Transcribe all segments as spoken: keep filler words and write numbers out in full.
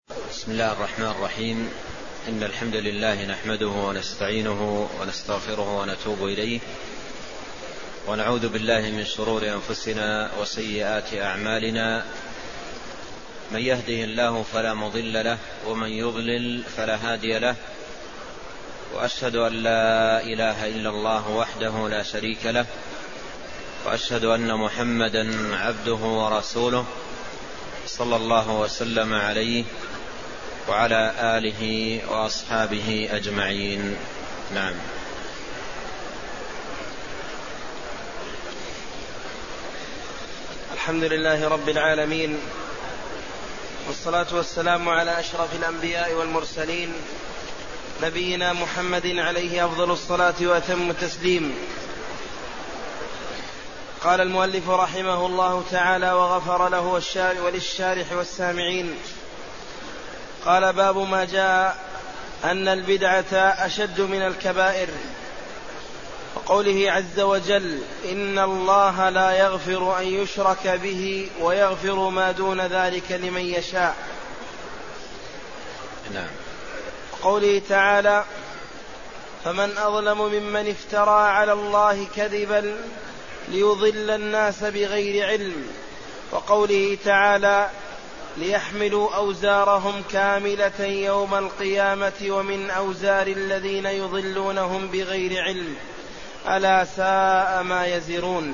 بسم الله الرحمن الرحيم. إن الحمد لله نحمده ونستعينه ونستغفره ونتوب إليه، ونعوذ بالله من شرور أنفسنا وسيئات أعمالنا. من يهده الله فلا مضل له، ومن يضلل فلا هادي له. وأشهد أن لا إله إلا الله وحده لا شريك له، وأشهد أن محمدا عبده ورسوله، صلى الله وسلم عليه وعلى آله وأصحابه أجمعين. نعم. الحمد لله رب العالمين، والصلاة والسلام على أشرف الأنبياء والمرسلين، نبينا محمد عليه أفضل الصلاة وأتم التسليم. قال المؤلف رحمه الله تعالى وغفر له وللشارح والسامعين: قال: باب ما جاء أن البدعة أشد من الكبائر، وقوله عز وجل: إن الله لا يغفر أن يشرك به ويغفر ما دون ذلك لمن يشاء. نعم. وقوله تعالى: فمن أظلم ممن افترى على الله كذبا ليضل الناس بغير علم. وقوله تعالى: ليحملوا أوزارهم كاملة يوم القيامة ومن أوزار الذين يضلونهم بغير علم ألا ساء ما يزرون.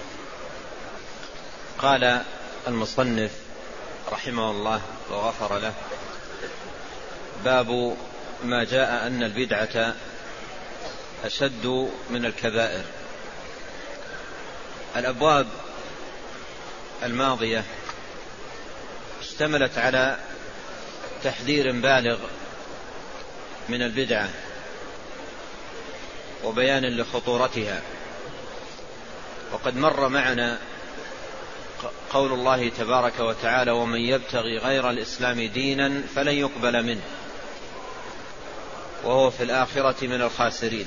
قال المصنف رحمه الله وغفر له: باب ما جاء أن البدعة أشد من الكبائر. الأبواب الماضية اشتملت على تحذير بالغ من البدعة وبيان لخطورتها، وقد مر معنا قول الله تبارك وتعالى: ومن يبتغي غير الإسلام دينا فلن يقبل منه وهو في الآخرة من الخاسرين.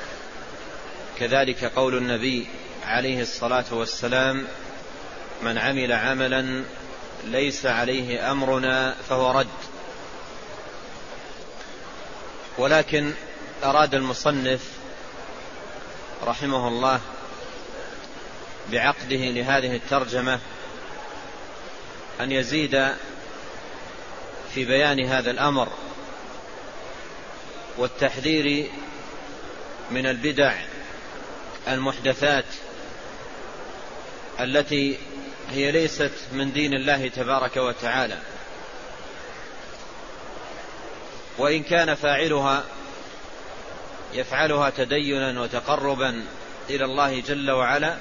كذلك قول النبي عليه الصلاة والسلام: من عمل عملا ليس عليه أمرنا فهو رد. ولكن أراد المصنف رحمه الله بعقده لهذه الترجمة أن يزيد في بيان هذا الأمر والتحذير من البدع المحدثات التي هي ليست من دين الله تبارك وتعالى، وإن كان فاعلها يفعلها تدينا وتقربا إلى الله جل وعلا،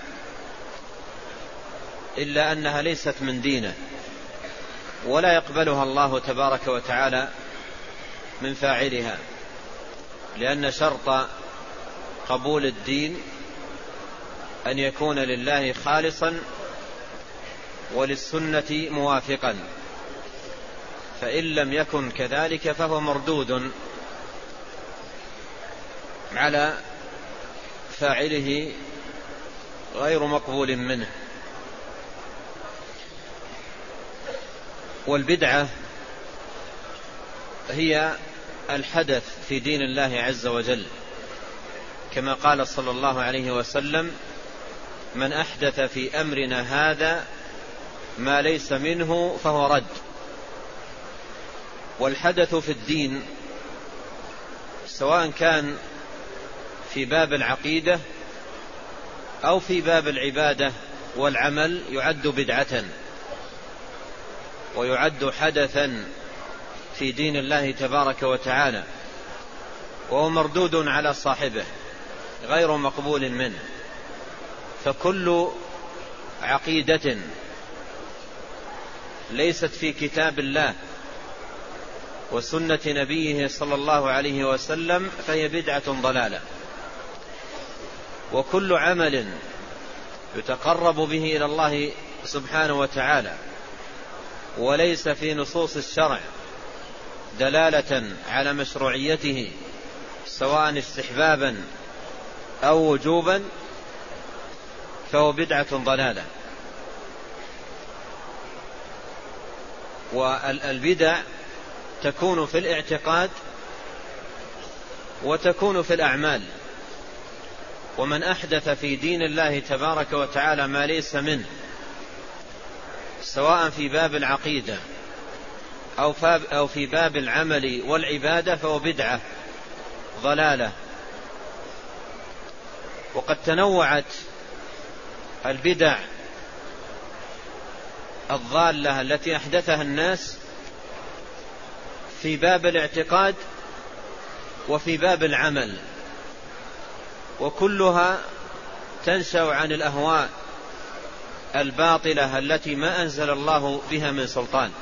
إلا أنها ليست من دينه، ولا يقبلها الله تبارك وتعالى من فاعلها، لأن شرط قبول الدين أن يكون لله خالصا وللسنة موافقا، فإن لم يكن كذلك فهو مردود على فاعله غير مقبول منه. والبدعة هي الحدث في دين الله عز وجل، كما قال صلى الله عليه وسلم: من أحدث في أمرنا هذا ما ليس منه فهو رد. والحدث في الدين سواء كان في باب العقيدة أو في باب العبادة والعمل يعد بدعة ويعد حدثا في دين الله تبارك وتعالى، وهو مردود على صاحبه غير مقبول منه. فكل عقيدة ليست في كتاب الله وسنة نبيه صلى الله عليه وسلم فهي بدعة ضلالة، وكل عمل يتقرب به إلى الله سبحانه وتعالى وليس في نصوص الشرع دلالة على مشروعيته سواء استحبابا أو وجوبا فهو بدعة ضلالة. والبدع تكون في الاعتقاد وتكون في الأعمال. ومن أحدث في دين الله تبارك وتعالى ما ليس منه، سواء في باب العقيدة أو في باب العمل والعبادة، فهو بدعة ضلالة. وقد تنوعت البدع الضالة التي أحدثها الناس في باب الاعتقاد وفي باب العمل، وكلها تنشأ عن الأهواء الباطلة التي ما أنزل الله بها من سلطان.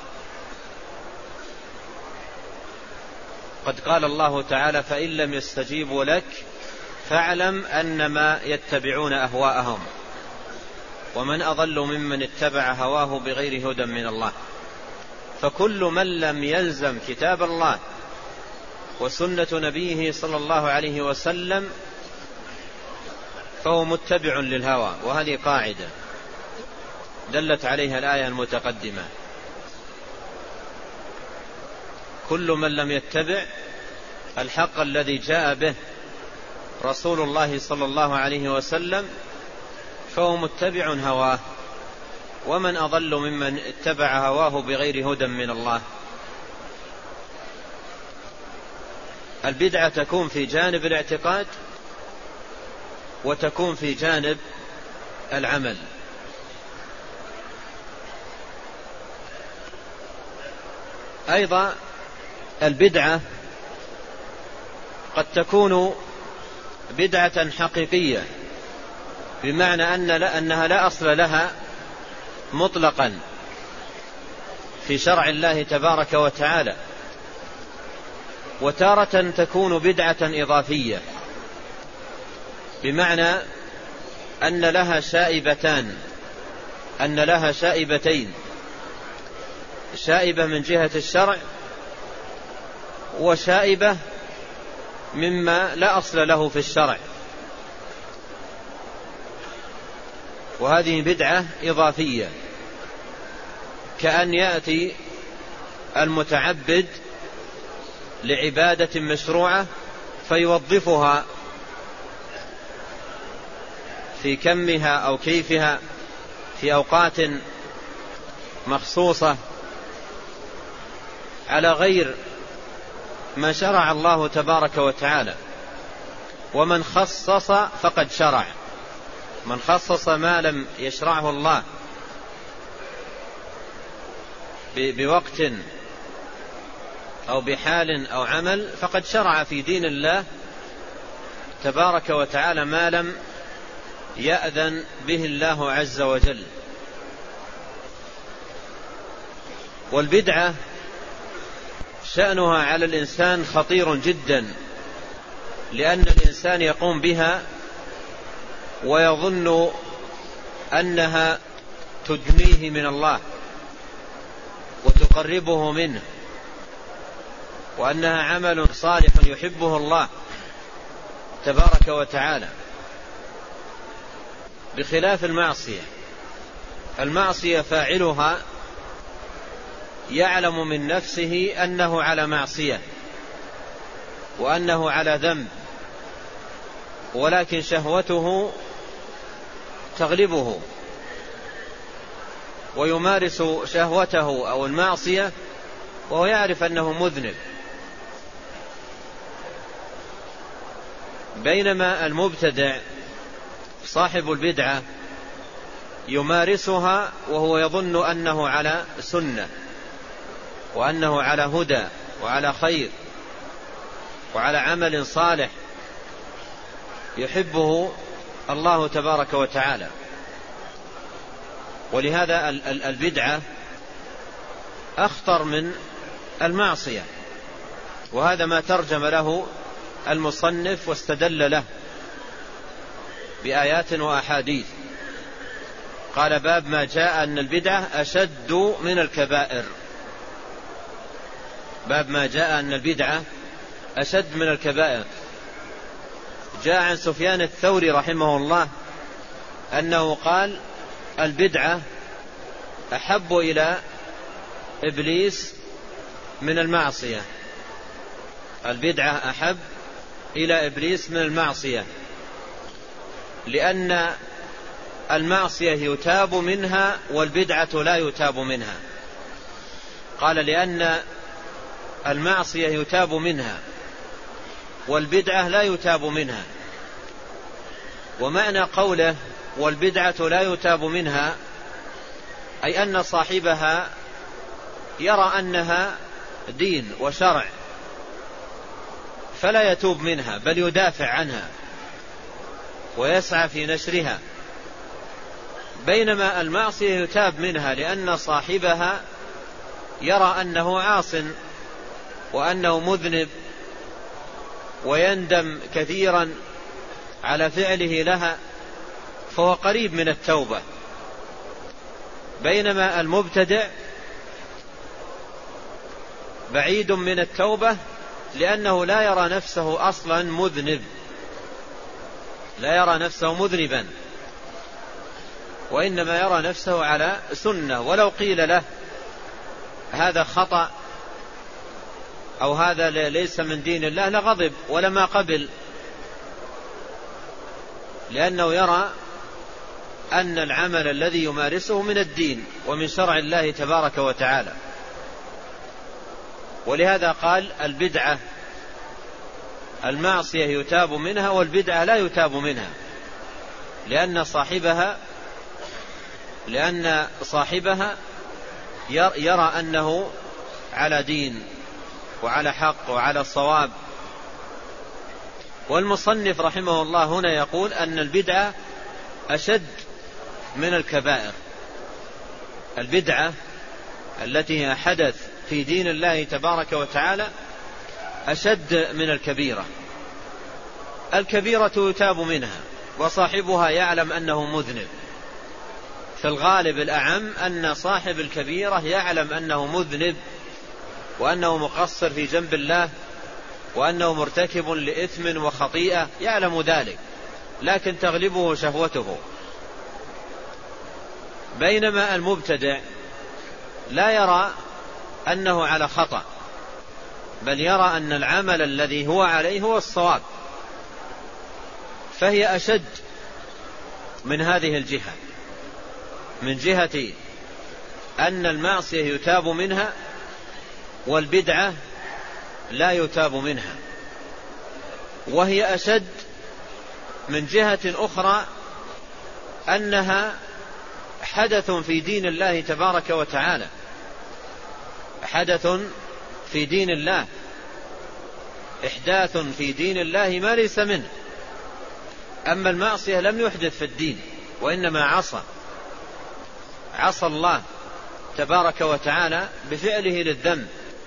قد قال الله تعالى: فإن لم يستجيبوا لك فاعلم أنما يتبعون أهواءهم ومن أضل ممن اتبع هواه بغير هدى من الله. فكل من لم يلزم كتاب الله وسنة نبيه صلى الله عليه وسلم فهو متبع للهوى، وهذه قاعدة دلت عليها الآية المتقدمة. كل من لم يتبع الحق الذي جاء به رسول الله صلى الله عليه وسلم فهو متبع هواه، ومن أضل ممن اتبع هواه بغير هدى من الله. البدعة تكون في جانب الاعتقاد وتكون في جانب العمل. أيضا البدعة قد تكون بدعة حقيقية، بمعنى أن لا أنها لا أصل لها مطلقا في شرع الله تبارك وتعالى. وتارة تكون بدعة إضافية، بمعنى أن لها شائبتان أن لها شائبتين، شائبة من جهة الشرع وشائبة مما لا أصل له في الشرع. وهذه بدعة إضافية، كأن يأتي المتعبد لعبادة مشروعة فيوظفها في كمها أو كيفها في أوقات مخصوصة على غير ما شرع الله تبارك وتعالى. ومن خصص فقد شرع، من خصص ما لم يشرعه الله بوقت أو بحال أو عمل فقد شرع في دين الله تبارك وتعالى ما لم يأذن به الله عز وجل. والبدعة شأنها على الإنسان خطير جدا، لأن الإنسان يقوم بها ويظن أنها تدنيه من الله وتقربه منه، وأنها عمل صالح يحبه الله تبارك وتعالى، بخلاف المعصية. المعصية فاعلها يعلم من نفسه أنه على معصية وأنه على ذنب، ولكن شهوته تغلبه ويمارس شهوته أو المعصية وهو يعرف أنه مذنب. بينما المبتدع صاحب البدعة يمارسها وهو يظن أنه على سنة وأنه على هدى وعلى خير وعلى عمل صالح يحبه الله تبارك وتعالى. ولهذا البدعة أخطر من المعصية، وهذا ما ترجم له المصنف واستدل له بآيات وأحاديث. قال: باب ما جاء أن البدعة أشد من الكبائر. باب ما جاء أن البدعة أشد من الكبائر. جاء عن سفيان الثوري رحمه الله أنه قال: البدعة أحب إلى إبليس من المعصية، البدعة أحب إلى إبليس من المعصية، لأن المعصية يتاب منها والبدعة لا يتاب منها. قال لأن المعصية يتاب منها والبدعة لا يتاب منها. ومعنى قوله والبدعة لا يتاب منها أي أن صاحبها يرى أنها دين وشرع فلا يتوب منها، بل يدافع عنها ويسعى في نشرها، بينما المعصية يتاب منها لأن صاحبها يرى أنه عاص وأنه مذنب ويندم كثيرا على فعله لها، فهو قريب من التوبة. بينما المبتدع بعيد من التوبة لأنه لا يرى نفسه أصلا مذنب، لا يرى نفسه مذنبا، وإنما يرى نفسه على سنة، ولو قيل له هذا خطأ أو هذا ليس من دين الله لغضب ولما قبل، لأنه يرى أن العمل الذي يمارسه من الدين ومن شرع الله تبارك وتعالى. ولهذا قال البدعة المعصية يتاب منها والبدعة لا يتاب منها، لأن صاحبها لأن صاحبها يرى أنه على دين وعلى حق وعلى الصواب. والمصنف رحمه الله هنا يقول أن البدعة أشد من الكبائر. البدعة التي هي حدث في دين الله تبارك وتعالى أشد من الكبيرة. الكبيرة يتاب منها وصاحبها يعلم أنه مذنب، في الغالب الأعم أن صاحب الكبيرة يعلم أنه مذنب وأنه مقصر في جنب الله وأنه مرتكب لإثم وخطيئة، يعلم ذلك لكن تغلبه شهوته. بينما المبتدع لا يرى أنه على خطأ، بل يرى أن العمل الذي هو عليه هو الصواب، فهي أشد من هذه الجهة، من جهة أن المعصية يتاب منها والبدعة لا يتاب منها. وهي أشد من جهة أخرى أنها حدث في دين الله تبارك وتعالى، حدث في دين الله، إحداث في دين الله ما ليس منه. أما المعصية لم يحدث في الدين وإنما عصى عصى الله تبارك وتعالى بفعله للذنب.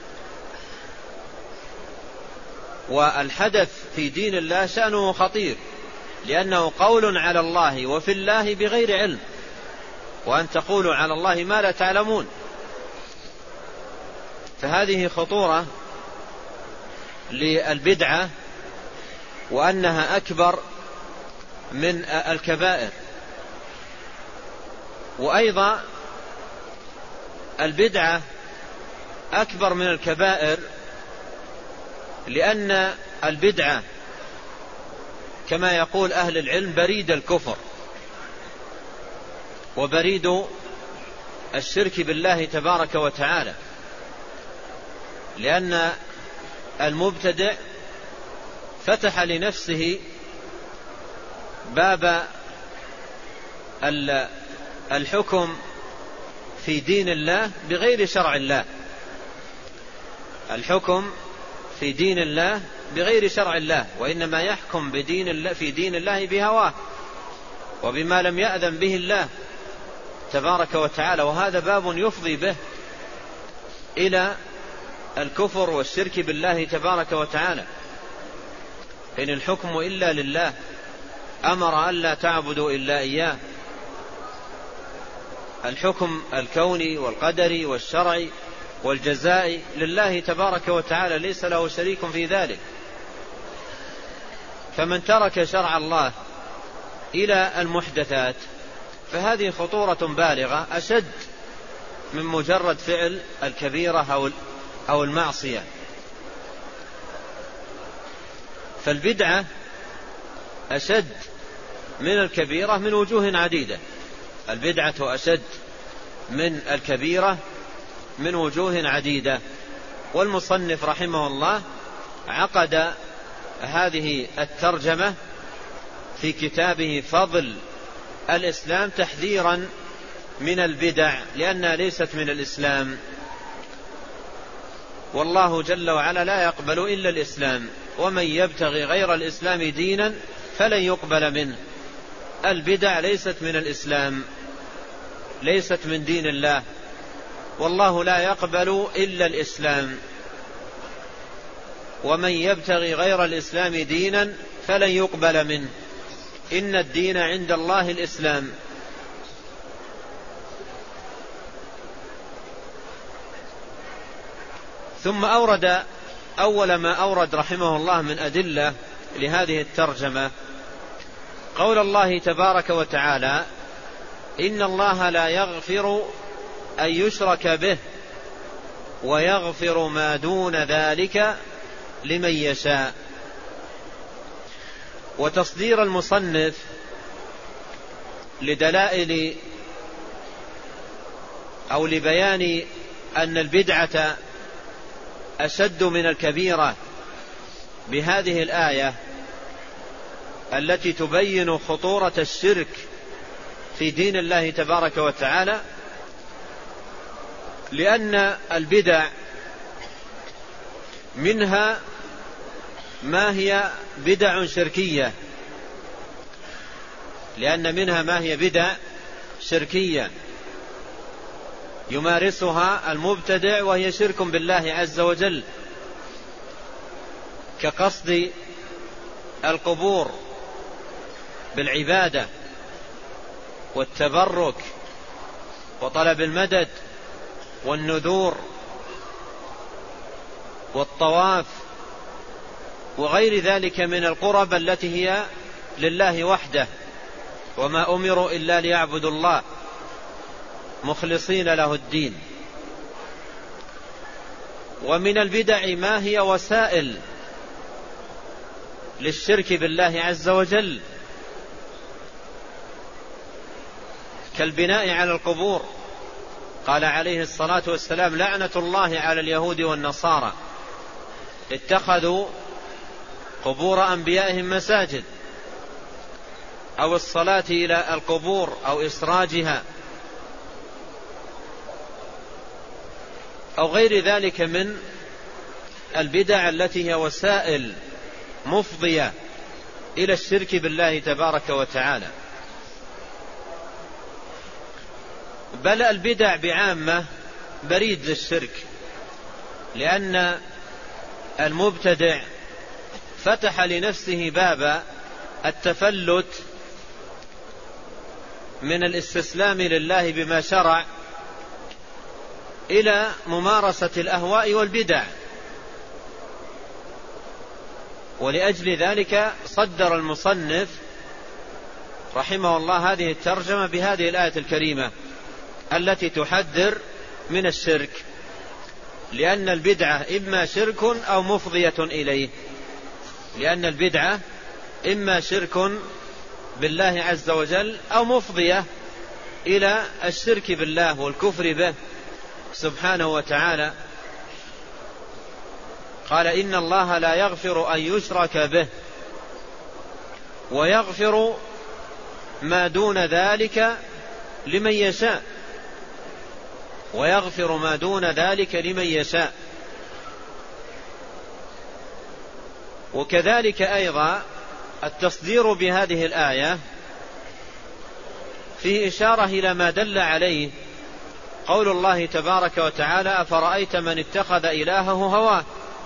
والحدث في دين الله شأنه خطير، لأنه قول على الله وفي الله بغير علم، وأن تقولوا على الله ما لا تعلمون. فهذه خطورة للبدعة، وأنها أكبر من الكبائر. وأيضا البدعة أكبر من الكبائر لأن البدعة كما يقول أهل العلم بريد الكفر وبريد الشرك بالله تبارك وتعالى، لأن المبتدع فتح لنفسه باب الحكم في دين الله بغير شرع الله، الحكم في دين الله بغير شرع الله، وإنما يحكم بدين الله في دين الله بهواه وبما لم يأذن به الله تبارك وتعالى. وهذا باب يفضي به إلى الكفر والشرك بالله تبارك وتعالى. إن الحكم إلا لله، أمر أن لا تعبدوا إلا إياه. الحكم الكوني والقدري والشرعي والجزاء لله تبارك وتعالى، ليس له شريك في ذلك. فمن ترك شرع الله إلى المحدثات فهذه خطورة بالغة أشد من مجرد فعل الكبيرة أو أو المعصية. فالبدعة أشد من الكبيرة من وجوه عديدة، البدعة أشد من الكبيرة من وجوه عديدة. والمصنف رحمه الله عقد هذه الترجمة في كتابه فضل الإسلام تحذيرا من البدع لأنها ليست من الإسلام، والله جل وعلا لا يقبل إلا الإسلام، ومن يبتغي غير الإسلام دينا فلن يقبل منه. البدع ليست من الإسلام، ليست من دين الله، والله لا يقبل إلا الإسلام، ومن يبتغي غير الإسلام دينا فلن يقبل منه، إن الدين عند الله الإسلام. ثم أورد أول ما أورد رحمه الله من أدلة لهذه الترجمة قول الله تبارك وتعالى: إن الله لا يغفر أن يشرك به ويغفر ما دون ذلك لمن يشاء. وتصدير المصنف لدلائل أو لبيان أن البدعة أشد من الكبيرة بهذه الآية التي تبين خطورة الشرك في دين الله تبارك وتعالى، لأن البدع منها ما هي بدع شركية، لأن منها ما هي بدع شركية يمارسها المبتدع وهي شرك بالله عز وجل، كقصد القبور بالعبادة والتبرك وطلب المدد والنذور والطواف وغير ذلك من القرب التي هي لله وحده، وما أمروا إلا ليعبدوا الله مخلصين له الدين. ومن البدع ما هي وسائل للشرك بالله عز وجل، كالبناء على القبور. قال عليه الصلاة والسلام: لعنة الله على اليهود والنصارى اتخذوا قبور أنبيائهم مساجد، أو الصلاة إلى القبور أو إسراجها أو غير ذلك من البدع التي هي وسائل مفضية إلى الشرك بالله تبارك وتعالى. بل البدع بعامة بريد للشرك، لأن المبتدع فتح لنفسه باب التفلت من الاستسلام لله بما شرع إلى ممارسة الأهواء والبدع. ولأجل ذلك صدر المصنف رحمه الله هذه الترجمة بهذه الآية الكريمة التي تحذر من الشرك، لأن البدعة إما شرك أو مفضية إليه، لأن البدعة إما شرك بالله عز وجل أو مفضية إلى الشرك بالله والكفر به سبحانه وتعالى. قال: إن الله لا يغفر أن يشرك به ويغفر ما دون ذلك لمن يشاء، ويغفر ما دون ذلك لمن يشاء. وكذلك أيضا التصدير بهذه الآية فيه إشارة إلى ما دل عليه قول الله تبارك وتعالى: أفرأيت من اتخذ إلهه هواه.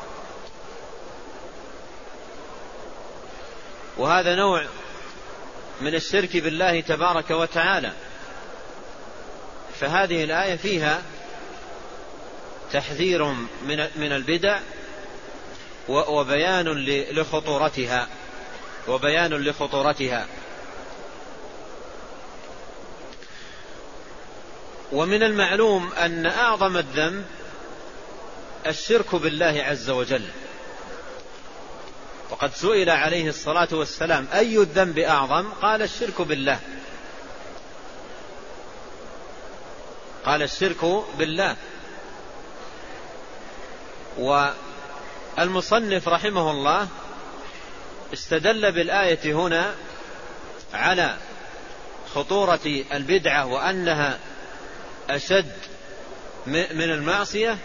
وهذا نوع من الشرك بالله تبارك وتعالى. فهذه الآية فيها تحذير من البدع وبيان لخطورتها وبيان لخطورتها. ومن المعلوم أن أعظم الذنب الشرك بالله عز وجل. وقد سئل عليه الصلاة والسلام أي الذنب أعظم؟ قال الشرك بالله، قال الشرك بالله. والمصنف رحمه الله استدل بالآية هنا على خطورة البدعة وأنها أشد من المعصية،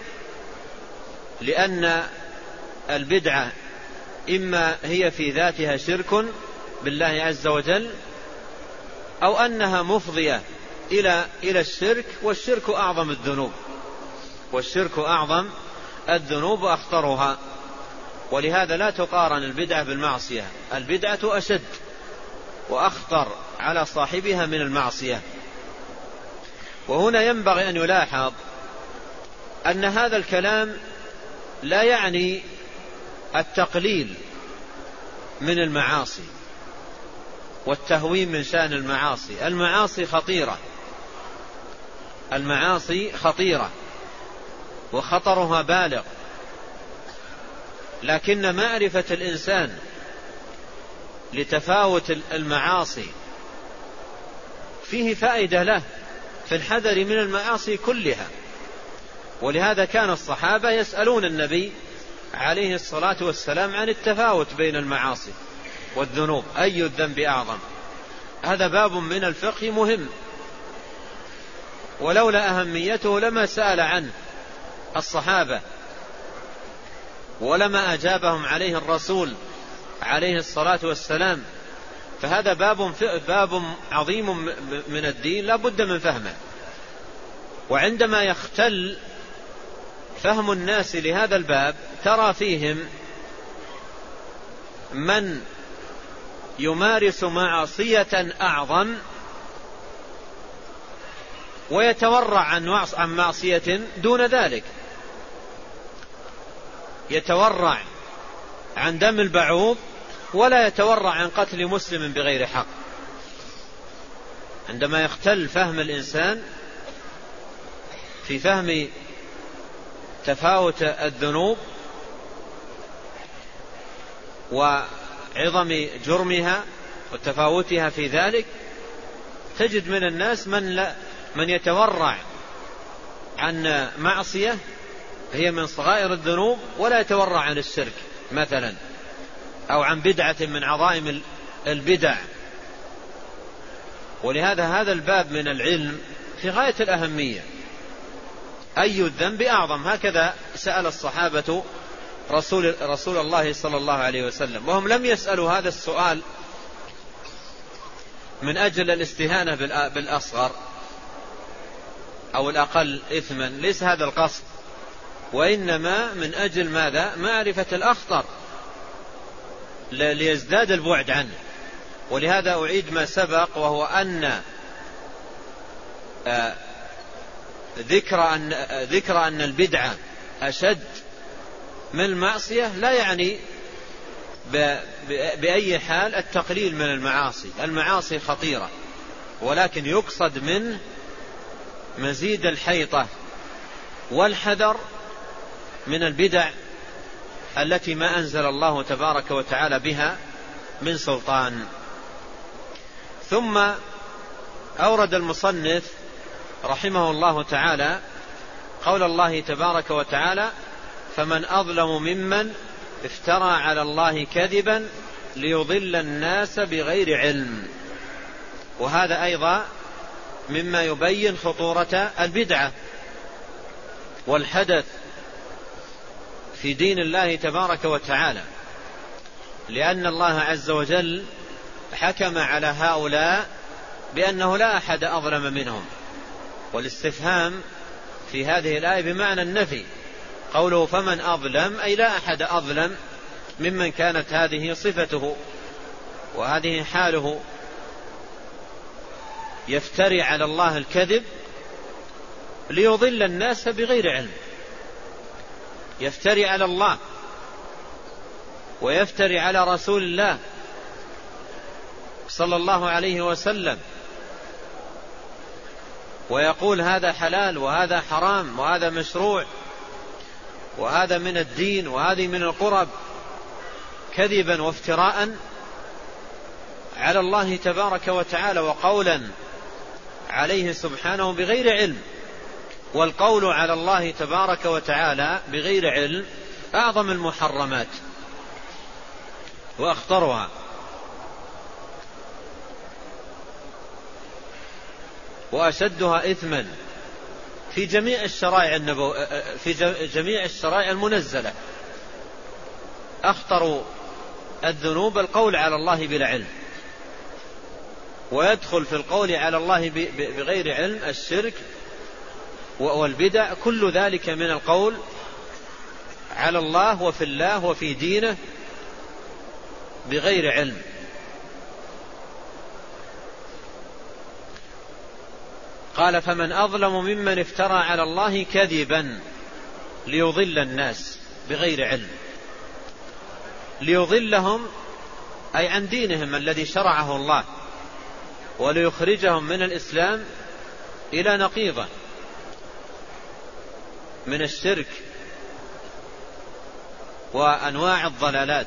لأن البدعة إما هي في ذاتها شرك بالله عز وجل، أو أنها مفضية إلى إلى الشرك، والشرك أعظم الذنوب، والشرك أعظم الذنوب وأخطرها. ولهذا لا تقارن البدعة بالمعصية، البدعة أشد وأخطر على صاحبها من المعصية. وهنا ينبغي أن يلاحظ أن هذا الكلام لا يعني التقليل من المعاصي والتهوين من شأن المعاصي. المعاصي خطيرة، المعاصي خطيرة وخطرها بالغ، لكن معرفة الإنسان لتفاوت المعاصي فيه فائدة له في الحذر من المعاصي كلها. ولهذا كان الصحابة يسألون النبي عليه الصلاة والسلام عن التفاوت بين المعاصي والذنوب، أي الذنب أعظم. هذا باب من الفقه مهم، ولولا أهميته لما سأل عنه الصحابة ولما أجابهم عليه الرسول عليه الصلاة والسلام. فهذا باب باب عظيم من الدين لا بد من فهمه. وعندما يختل فهم الناس لهذا الباب ترى فيهم من يمارس معصية أعظم ويتورع عن معصية دون ذلك، يتورع عن دم البعوض ولا يتورع عن قتل مسلم بغير حق. عندما يختل فهم الإنسان في فهم تفاوت الذنوب وعظم جرمها وتفاوتها في ذلك، تجد من الناس من, لا من يتورع عن معصية هي من صغائر الذنوب ولا يتورع عن الشرك مثلا، أو عن بدعة من عظائم البدع. ولهذا هذا الباب من العلم في غاية الأهمية، أي الذنب أعظم؟ هكذا سأل الصحابة رسول, رسول الله صلى الله عليه وسلم، وهم لم يسألوا هذا السؤال من أجل الاستهانة بالأصغر أو الأقل إثما، ليس هذا القصد، وإنما من أجل ماذا؟ معرفة الأخطر ليزداد البعد عنه. ولهذا أعيد ما سبق، وهو أن ذكر أن, ذكر أن البدعة أشد من المعصية لا يعني بأي حال التقليل من المعاصي. المعاصي خطيرة، ولكن يقصد منه مزيد الحيطة والحذر من البدع التي ما أنزل الله تبارك وتعالى بها من سلطان. ثم أورد المصنف رحمه الله تعالى قول الله تبارك وتعالى: فمن أظلم ممن افترى على الله كذبا ليضل الناس بغير علم. وهذا أيضا مما يبين خطورة البدعة والحدث في دين الله تبارك وتعالى، لأن الله عز وجل حكم على هؤلاء بأنه لا أحد أظلم منهم. والاستفهام في هذه الآية بمعنى النفي، قوله فمن أظلم أي لا أحد أظلم ممن كانت هذه صفته وهذه حاله، يفتري على الله الكذب ليضل الناس بغير علم. يفتري على الله ويفتري على رسول الله صلى الله عليه وسلم، ويقول هذا حلال وهذا حرام وهذا مشروع وهذا من الدين وهذه من القرب، كذبا وافتراء على الله تبارك وتعالى، وقولا عليه سبحانه بغير علم. والقول على الله تبارك وتعالى بغير علم أعظم المحرمات وأخطرها، وأشدها إثما في جميع الشرائع النبو... في جميع الشرائع المنزلة. أخطر الذنوب القول على الله بلا علم، ويدخل في القول على الله بغير علم الشرك والبدع، كل ذلك من القول على الله وفي الله وفي دينه بغير علم. قال: فمن أظلم ممن افترى على الله كذبا ليضل الناس بغير علم. ليضلهم أي عن دينهم الذي شرعه الله، وليخرجهم من الإسلام إلى نقيضه من الشرك وأنواع الضلالات.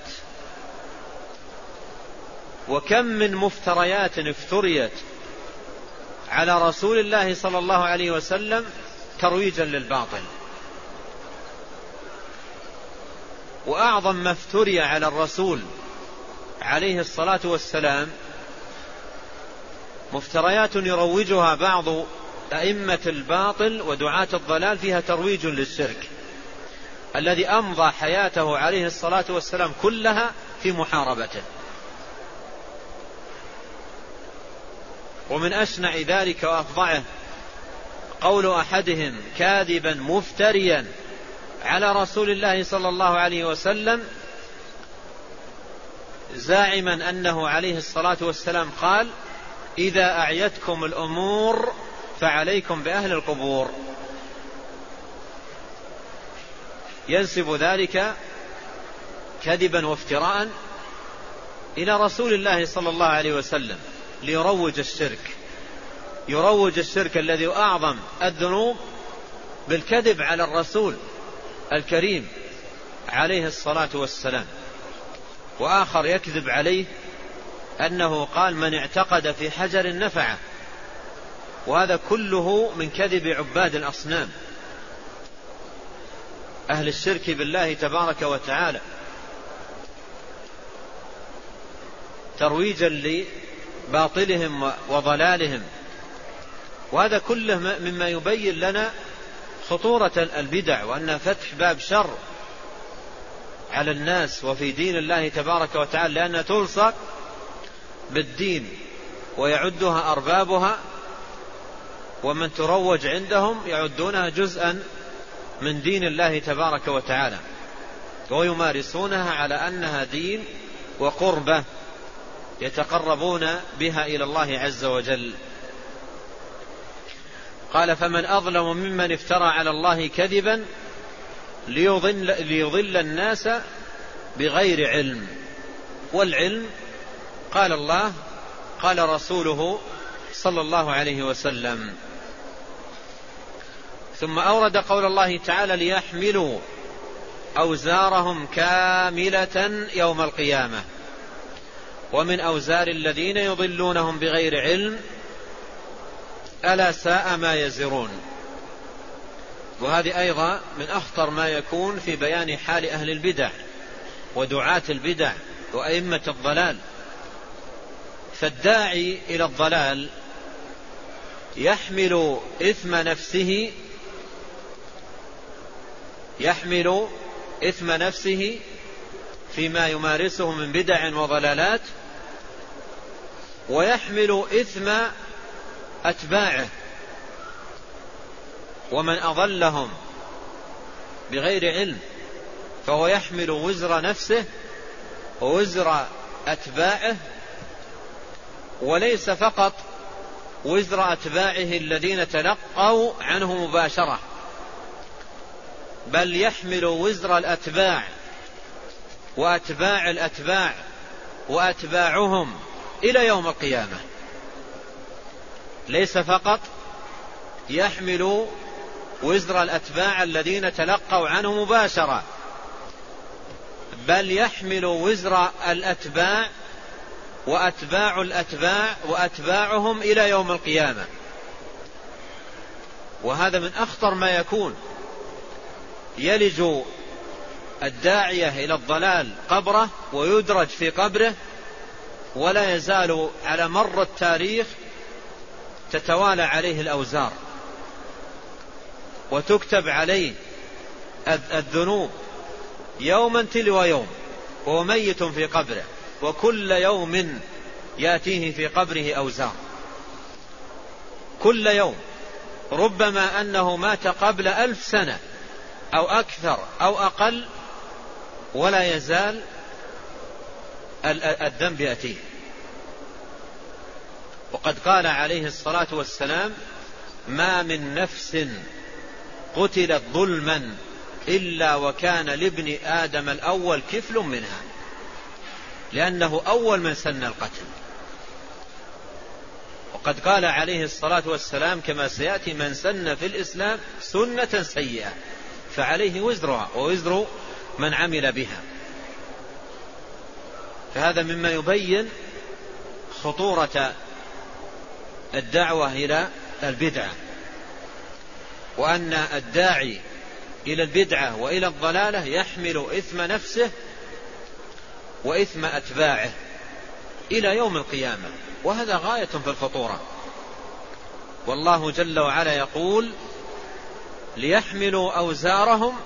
وكم من مفتريات افتريت على رسول الله صلى الله عليه وسلم ترويجا للباطل. وأعظم ما افتري على الرسول عليه الصلاة والسلام مفتريات يروجها بعض أئمة الباطل ودعاة الضلال، فيها ترويج للشرك الذي أمضى حياته عليه الصلاة والسلام كلها في محاربته. ومن أشنع ذلك وأفظعه قول أحدهم كاذبا مفتريا على رسول الله صلى الله عليه وسلم، زاعما أنه عليه الصلاة والسلام قال: إذا أعيتكم الأمور فعليكم بأهل القبور. ينسب ذلك كذبا وافتراء إلى رسول الله صلى الله عليه وسلم ليروج الشرك، يروج الشرك الذي أعظم الذنوب بالكذب على الرسول الكريم عليه الصلاة والسلام. وآخر يكذب عليه أنه قال: من اعتقد في حجر نفعه. وهذا كله من كذب عباد الأصنام أهل الشرك بالله تبارك وتعالى، ترويجا لباطلهم وضلالهم. وهذا كله مما يبين لنا خطورة البدع، وأنها فتح باب شر على الناس وفي دين الله تبارك وتعالى، لأنها تلصق بالدين ويعدها أربابها، ومن تروج عندهم يعدونها جزءا من دين الله تبارك وتعالى، ويمارسونها على أنها دين وقربة يتقربون بها إلى الله عز وجل. قال: فمن أظلم ممن افترى على الله كذبا ليضل, ليضل الناس بغير علم. والعلم قال الله قال رسوله صلى الله عليه وسلم. ثم أورد قول الله تعالى: ليحملوا أوزارهم كاملة يوم القيامة ومن أوزار الذين يضلونهم بغير علم ألا ساء ما يزرون. وهذه أيضا من أخطر ما يكون في بيان حال أهل البدع ودعاة البدع وأئمة الضلال. فالداعي إلى الضلال يحمل إثم نفسه يحمل إثم نفسه فيما يمارسه من بدع وضلالات، ويحمل إثم أتباعه. ومن أضلهم بغير علم فهو يحمل وزر نفسه ووزر أتباعه، وليس فقط وزر أتباعه الذين تلقوا عنه مباشرة، بل يحمل وزر الأتباع وأتباع الأتباع وأتباعهم إلى يوم القيامة. ليس فقط يحمل وزر الأتباع الذين تلقوا عنه مباشرة، بل يحمل وزر الأتباع وأتباع الأتباع وأتباعهم إلى يوم القيامة. وهذا من أخطر ما يكون، يلج الداعية إلى الضلال قبره ويدرج في قبره، ولا يزال على مر التاريخ تتوالى عليه الأوزار وتكتب عليه الذنوب يوما تلو يوم، وهو ميت في قبره، وكل يوم يأتيه في قبره أوزار، كل يوم، ربما أنه مات قبل ألف سنة أو أكثر أو أقل، ولا يزال الذنب يأتيه. وقد قال عليه الصلاة والسلام: ما من نفس قتلت ظلما إلا وكان لابن آدم الأول كفل منها، لأنه أول من سن القتل. وقد قال عليه الصلاة والسلام كما سيأتي: من سن في الإسلام سنة سيئة فعليه وزرها ووزر من عمل بها. فهذا مما يبين خطورة الدعوة إلى البدعة، وأن الداعي إلى البدعة وإلى الضلالة يحمل إثم نفسه وإثم أتباعه إلى يوم القيامة، وهذا غاية في الخطورة. والله جل وعلا يقول: ليحملوا أوزارهم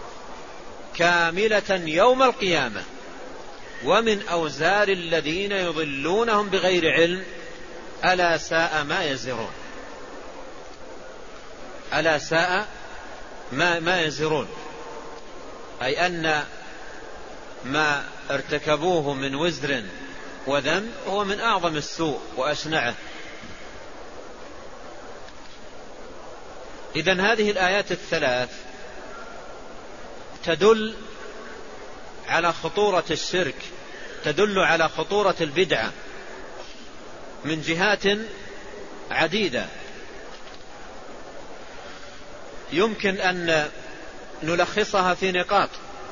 كاملة يوم القيامة ومن أوزار الذين يضلونهم بغير علم ألا ساء ما يزرون. ألا ساء ما, ما يزرون، أي أن ما ارتكبوه من وزر وذنب هو من أعظم السوء وأشنعه. إذن هذه الآيات الثلاث تدل على خطورة الشرك، تدل على خطورة البدعة من جهات عديدة. يمكن أن نلخصها في نقاط.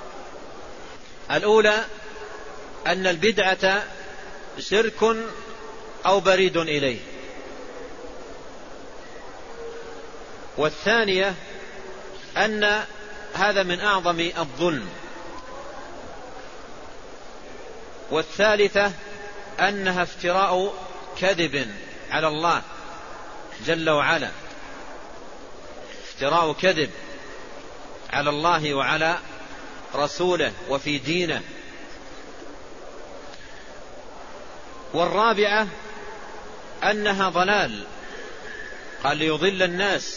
الأولى أن البدعة شرك أو بريد إليه. والثانية أن هذا من أعظم الظلم. والثالثة أنها افتراء كذب على الله جل وعلا، افتراء كذب على الله وعلى رسوله وفي دينه. والرابعة أنها ضلال، قال ليضل الناس.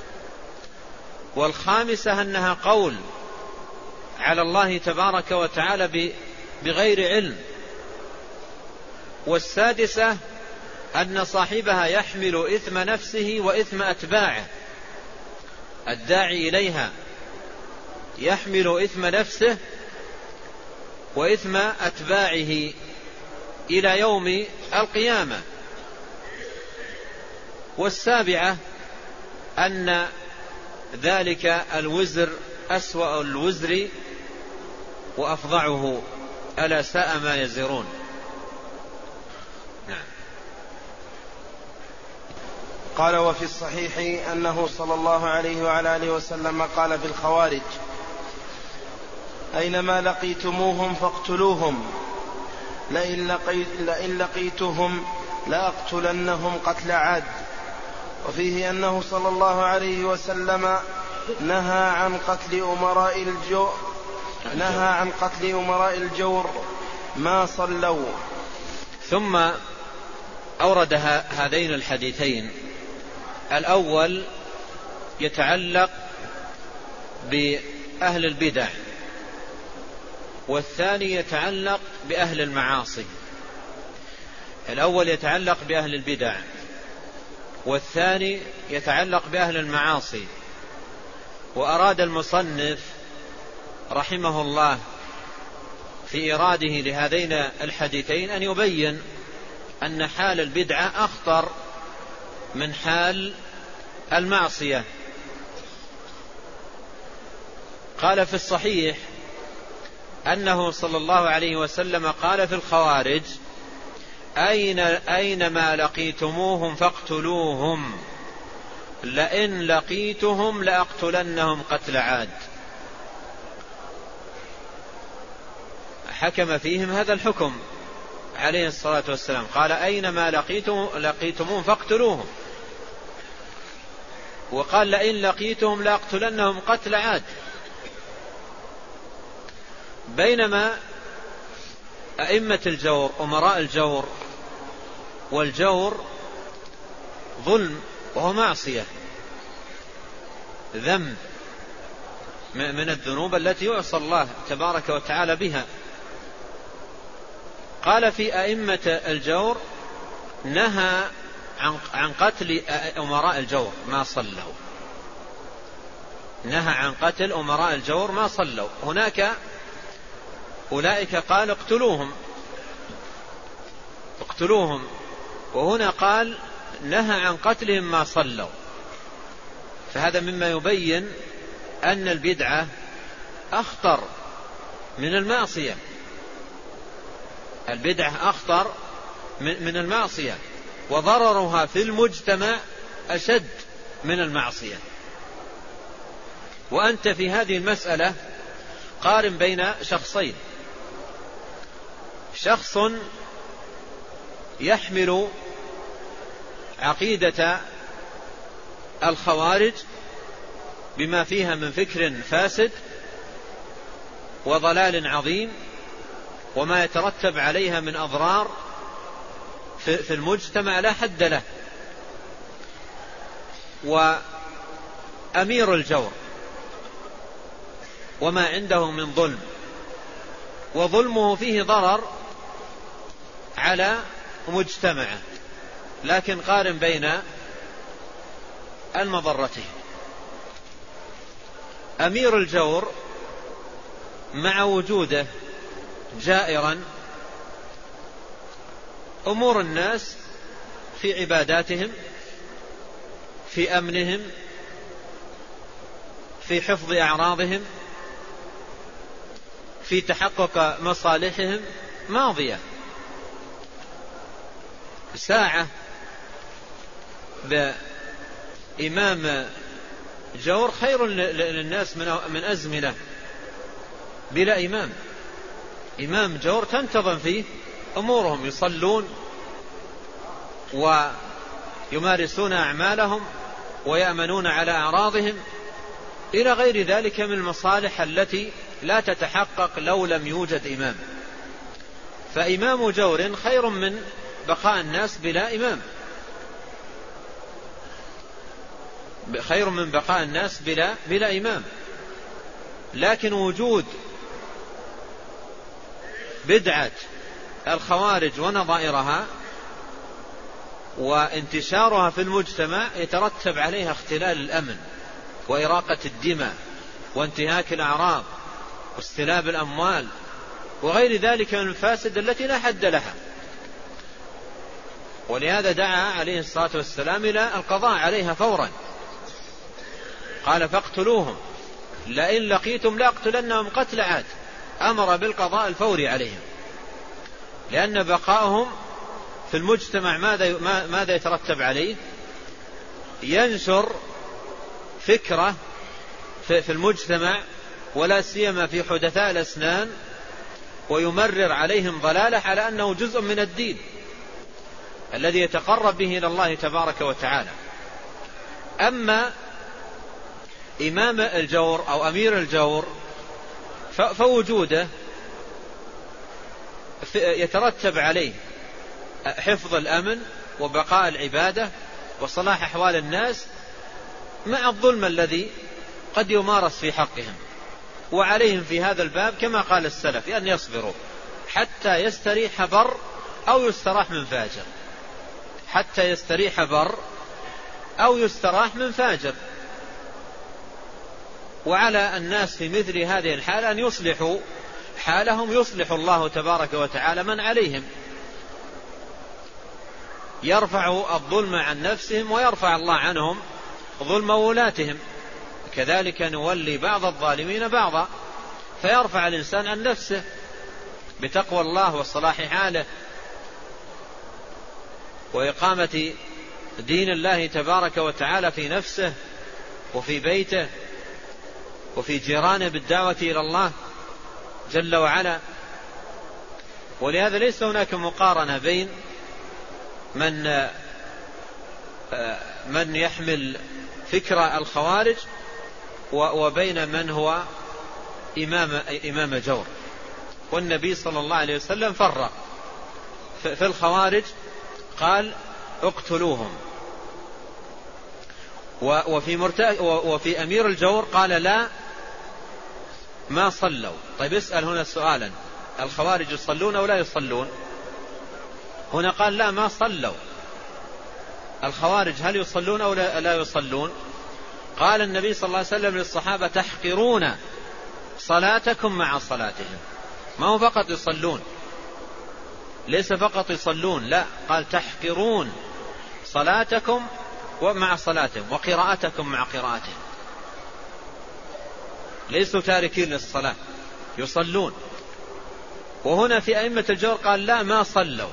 والخامسة أنها قول على الله تبارك وتعالى بغير علم. والسادسة أن صاحبها يحمل إثم نفسه وإثم أتباعه، الداعي إليها يحمل إثم نفسه وإثم أتباعه إلى يوم القيامة. والسابعة أن ذلك الوزر أسوأ الوزر وأفظعه، ألا ساء ما يزرون. نعم. قال: وفي الصحيح أنه صلى الله عليه وعلى آله وسلم قال في الخوارج: أينما لقيتموهم فاقتلوهم، لئن, لقيت لئن لقيتهم لأقتلنهم قتل عاد. وفيه أنه صلى الله عليه وسلم نهى عن قتل أمراء الجور نهى عن قتل أمراء الجور ما صلوا. ثم أورد هذين الحديثين. الأول يتعلق بأهل البدع، والثاني يتعلق بأهل المعاصي. الأول يتعلق بأهل البدع، والثاني يتعلق بأهل المعاصي. وأراد المصنف رحمه الله في إراده لهذين الحديثين أن يبين أن حال البدعة أخطر من حال المعصية، قال في الصحيح أنه صلى الله عليه وسلم قال في الخوارج: أين أينما لقيتموهم فاقتلوهم، لئن لقيتهم لأقتلنهم قتل عاد. حكم فيهم هذا الحكم عليه الصلاة والسلام، قال: أينما لقيتم لقيتموهم فاقتلوهم، وقال: لئن لقيتهم لأقتلنهم قتل عاد. بينما أئمة الجور أمراء الجور، والجور ظلم وهو معصية، ذنب من الذنوب التي يعصى الله تبارك وتعالى بها. قال في أئمة الجور: نهى عن قتل أمراء الجور ما صلوا، نهى عن قتل أمراء الجور ما صلوا. هناك أولئك قال: اقتلوهم اقتلوهم، وهنا قال: نهى عن قتلهم ما صلوا. فهذا مما يبين أن البدعة أخطر من المعصية، البدعة أخطر من المعصية، وضررها في المجتمع أشد من المعصية. وأنت في هذه المسألة قارن بين شخصين: شخص يحمل عقيدة الخوارج بما فيها من فكر فاسد وضلال عظيم وما يترتب عليها من أضرار في المجتمع لا حد له، وأمير الجور وما عنده من ظلم، وظلمه فيه ضرر على مجتمعه، لكن قارن بين المضرتين. أمير الجور مع وجوده جائرا أمور الناس في عباداتهم، في أمنهم، في حفظ أعراضهم، في تحقق مصالحهم ماضية. ساعة بإمام جور خير للناس من أزمنة بلا إمام. إمام جور تنتظم فيه أمورهم، يصلون ويمارسون أعمالهم ويأمنون على أعراضهم إلى غير ذلك من المصالح التي لا تتحقق لو لم يوجد إمام. فإمام جور خير من بقاء الناس بلا إمام، خير من بقاء الناس بلا, بلا إمام. لكن وجود بدعة الخوارج ونظائرها وانتشارها في المجتمع يترتب عليها اختلال الأمن وإراقة الدماء وانتهاك الأعراض واستلاب الأموال وغير ذلك من الفاسد التي لا حد لها. ولهذا دعا عليه الصلاة والسلام إلى القضاء عليها فورا، قال: فاقتلوهم، لئن لقيتم لأقتلنهم قتل عاد. أمر بالقضاء الفوري عليهم، لأن بقاءهم في المجتمع ماذا ماذا يترتب عليه؟ ينشر فكرة في المجتمع ولا سيما في حدثاء الأسنان، ويمرر عليهم ضلالة على أنه جزء من الدين الذي يتقرب به إلى الله تبارك وتعالى. أما إمام الجور أو أمير الجور فوجوده يترتب عليه حفظ الأمن وبقاء العبادة وصلاح أحوال الناس مع الظلم الذي قد يمارس في حقهم. وعليهم في هذا الباب كما قال السلف أن يصبروا حتى يستريح بر أو يستراح من فاجر، حتى يستريح بر أو يستراح من فاجر. وعلى الناس في مثل هذه الحالة أن يصلحوا حالهم، يصلح الله تبارك وتعالى من عليهم، يرفع الظلم عن نفسهم ويرفع الله عنهم ظلم ولاتهم، وكذلك نولي بعض الظالمين بعضا، فيرفع الإنسان عن نفسه بتقوى الله وصلاح حاله وإقامة دين الله تبارك وتعالى في نفسه وفي بيته وفي جيرانه بالدعوة إلى الله جل وعلا. ولهذا ليس هناك مقارنة بين من من يحمل فكرة الخوارج وبين من هو إمام إمام جور. والنبي صلى الله عليه وسلم فرق في الخوارج، قال اقتلوهم، وفي مرتأ وفي أمير الجور قال لا ما صلوا. طيب اسأل هنا سؤالا، الخوارج يصلون أو لا يصلون؟ هنا قال لا ما صلوا. الخوارج هل يصلون أو لا يصلون؟ قال النبي صلى الله عليه وسلم للصحابة تحقرون صلاتكم مع صلاتهم. ما هو فقط يصلون، ليس فقط يصلون، لا، قال تحقرون صلاتكم ومع صلاتهم وقراءتكم مع قراءتهم. ليسوا تاركين للصلاة، يصلون. وهنا في أئمة الجور قال لا ما صلوا،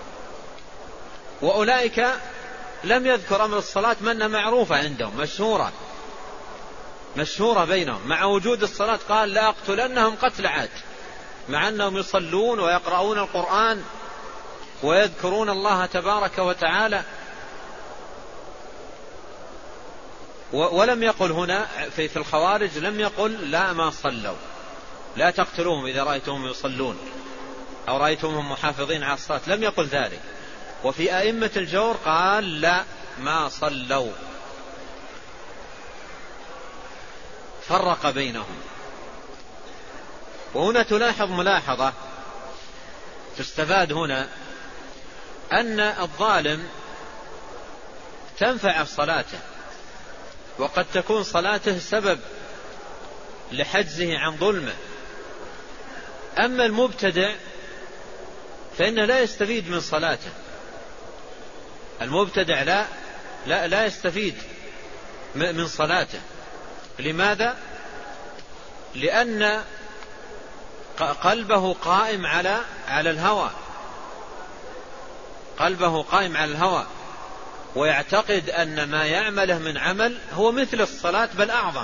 وأولئك لم يذكر أمر الصلاة منها معروفة عندهم، مشهورة مشهورة بينهم، مع وجود الصلاة قال لا أقتلنهم قتل عاد، مع أنهم يصلون ويقرؤون القرآن ويذكرون الله تبارك وتعالى. ولم يقل هنا في الخوارج لم يقل لا ما صلوا، لا تقتلوهم إذا رأيتهم يصلون أو رأيتهم محافظين على الصلاة، لم يقل ذلك. وفي أئمة الجور قال لا ما صلوا، فرق بينهم. وهنا تلاحظ ملاحظة تستفاد هنا، أن الظالم تنفع صلاته، وقد تكون صلاته سبب لحجزه عن ظلمه. أما المبتدع فإنه لا يستفيد من صلاته، المبتدع لا لا, لا يستفيد من صلاته. لماذا؟ لأن قلبه قائم على على الهوى، قلبه قائم على الهوى، ويعتقد أن ما يعمله من عمل هو مثل الصلاة بل أعظم.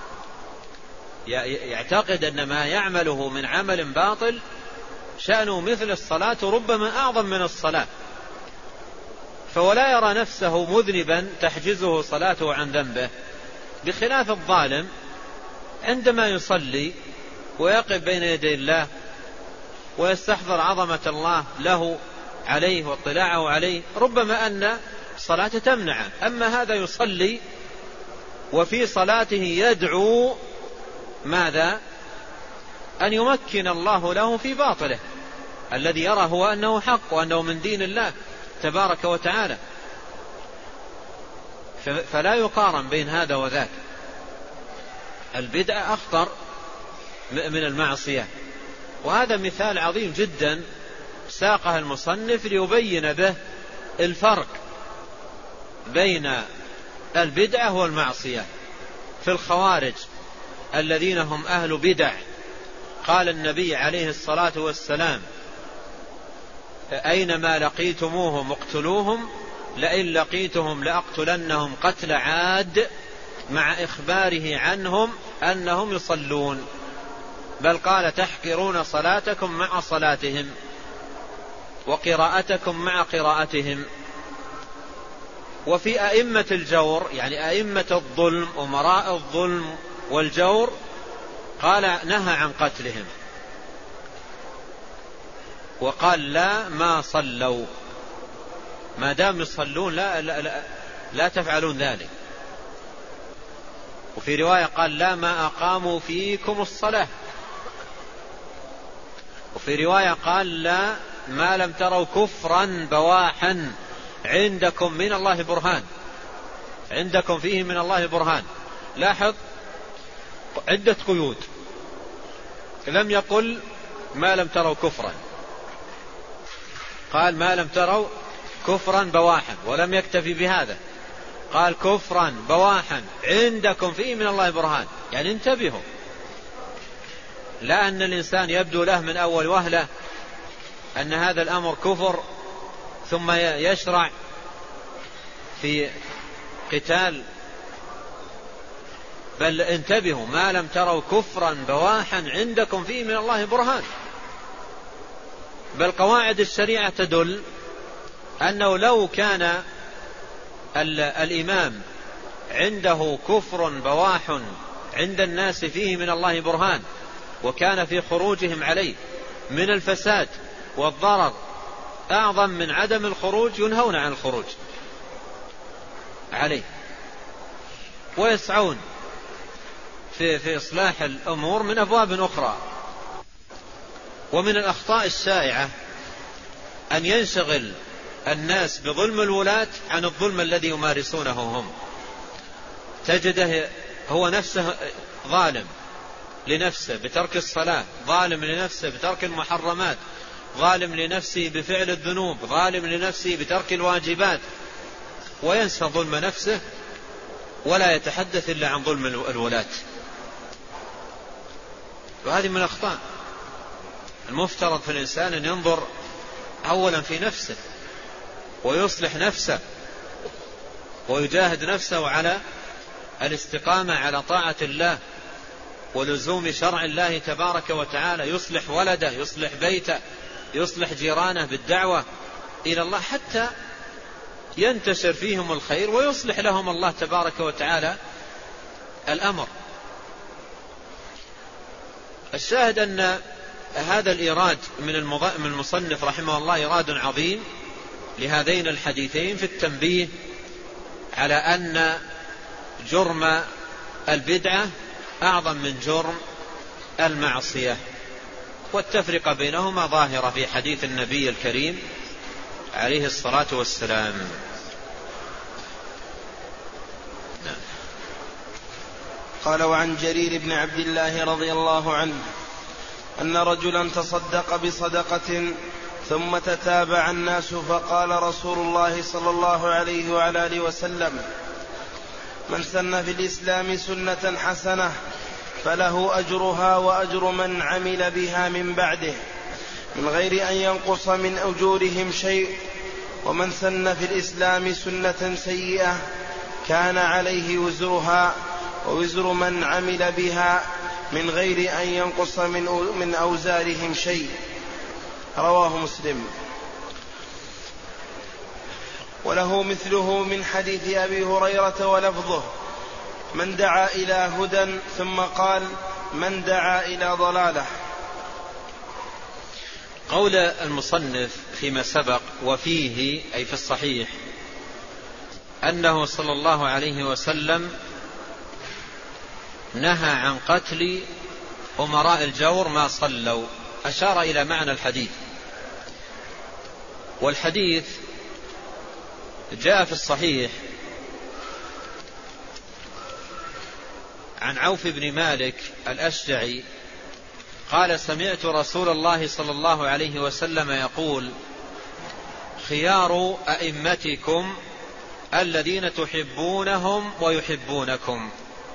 يعتقد أن ما يعمله من عمل باطل شأنه مثل الصلاة وربما أعظم من الصلاة، فولا يرى نفسه مذنبا تحجزه صلاته عن ذنبه. بخلاف الظالم عندما يصلي ويقف بين يدي الله ويستحضر عظمة الله له عليه واطلاعه عليه، ربما أن الصلاة تمنعه. أما هذا يصلي وفي صلاته يدعو ماذا؟ أن يمكن الله له في باطله الذي يرى هو أنه حق وأنه من دين الله تبارك وتعالى. فلا يقارن بين هذا وذاك. البدعة أخطر من المعصية، وهذا مثال عظيم جدا ساقه المصنف ليبين به الفرق بين البدعة والمعصية. في الخوارج الذين هم أهل بدع قال النبي عليه الصلاة والسلام أينما لقيتموهم اقتلوهم، لئن لقيتهم لأقتلنهم قتل عاد، مع إخباره عنهم أنهم يصلون، بل قال تحقرون صلاتكم مع صلاتهم وقراءتكم مع قراءتهم. وفي أئمة الجور يعني أئمة الظلم أمراء الظلم والجور قال نهى عن قتلهم، وقال لا ما صلوا، ما دام يصلون لا, لا, لا, لا تفعلون ذلك. وفي رواية قال لا ما أقاموا فيكم الصلاة. وفي رواية قال لا ما لم تروا كفرا بواحا عندكم من الله برهان، عندكم فيه من الله برهان. لاحظ عدة قيود، لم يقل ما لم تروا كفرا، قال ما لم تروا كفرا بواحا، ولم يكتفي بهذا، قال كفرا بواحا عندكم فيه من الله برهان، يعني انتبهوا، لا أن الإنسان يبدو له من أول وهلة أن هذا الأمر كفر ثم يشرع في قتال، بل انتبهوا ما لم تروا كفرا بواحا عندكم فيه من الله برهان. بل قواعد الشريعة تدل أنه لو كان الإمام عنده كفر بواح عند الناس فيه من الله برهان، وكان في خروجهم عليه من الفساد والضرر أعظم من عدم الخروج، ينهون عن الخروج عليه ويسعون في, في إصلاح الأمور من أبواب أخرى. ومن الأخطاء الشائعة أن ينشغل الناس بظلم الولاة عن الظلم الذي يمارسونه هم. تجده هو نفسه ظالم لنفسه بترك الصلاة، ظالم لنفسه بترك المحرمات، ظالم لنفسه بفعل الذنوب، ظالم لنفسه بترك الواجبات، وينسى ظلم نفسه ولا يتحدث إلا عن ظلم الولاة. وهذه من الأخطاء. المفترض في الإنسان أن ينظر أولا في نفسه ويصلح نفسه ويجاهد نفسه على الاستقامة على طاعة الله ولزوم شرع الله تبارك وتعالى، يصلح ولده، يصلح بيته، يصلح جيرانه بالدعوة إلى الله حتى ينتشر فيهم الخير ويصلح لهم الله تبارك وتعالى الأمر. الشاهد أن هذا الإيراد من المصنف رحمه الله إيراد عظيم لهذين الحديثين في التنبيه على أن جرم البدعة أعظم من جرم المعصية، والتفرقة بينهما ظاهرة في حديث النبي الكريم عليه الصلاة والسلام. قال: وعن جرير بن عبد الله رضي الله عنه أن رجلا تصدق بصدقة ثم تتابع الناس، فقال رسول الله صلى الله عليه وعلى آله وسلم: من سن في الإسلام سنة حسنة فله أجرها وأجر من عمل بها من بعده من غير أن ينقص من أجورهم شيء، ومن سن في الإسلام سنة سيئة كان عليه وزرها ووزر من عمل بها من غير أن ينقص من أوزارهم شيء. رواه مسلم. وله مثله من حديث أبي هريرة ولفظه: من دعا إلى هدى، ثم قال: من دعا إلى ضلالة. قول المصنف فيما سبق وفيه أي في الصحيح أنه صلى الله عليه وسلم نهى عن قتل أمراء الجور ما صلوا، أشار إلى معنى الحديث. والحديث جاء في الصحيح عن عوف بن مالك الأشجعي قال: سمعت رسول الله صلى الله عليه وسلم يقول: خيار أئمتكم الذين تحبونهم ويحبونكم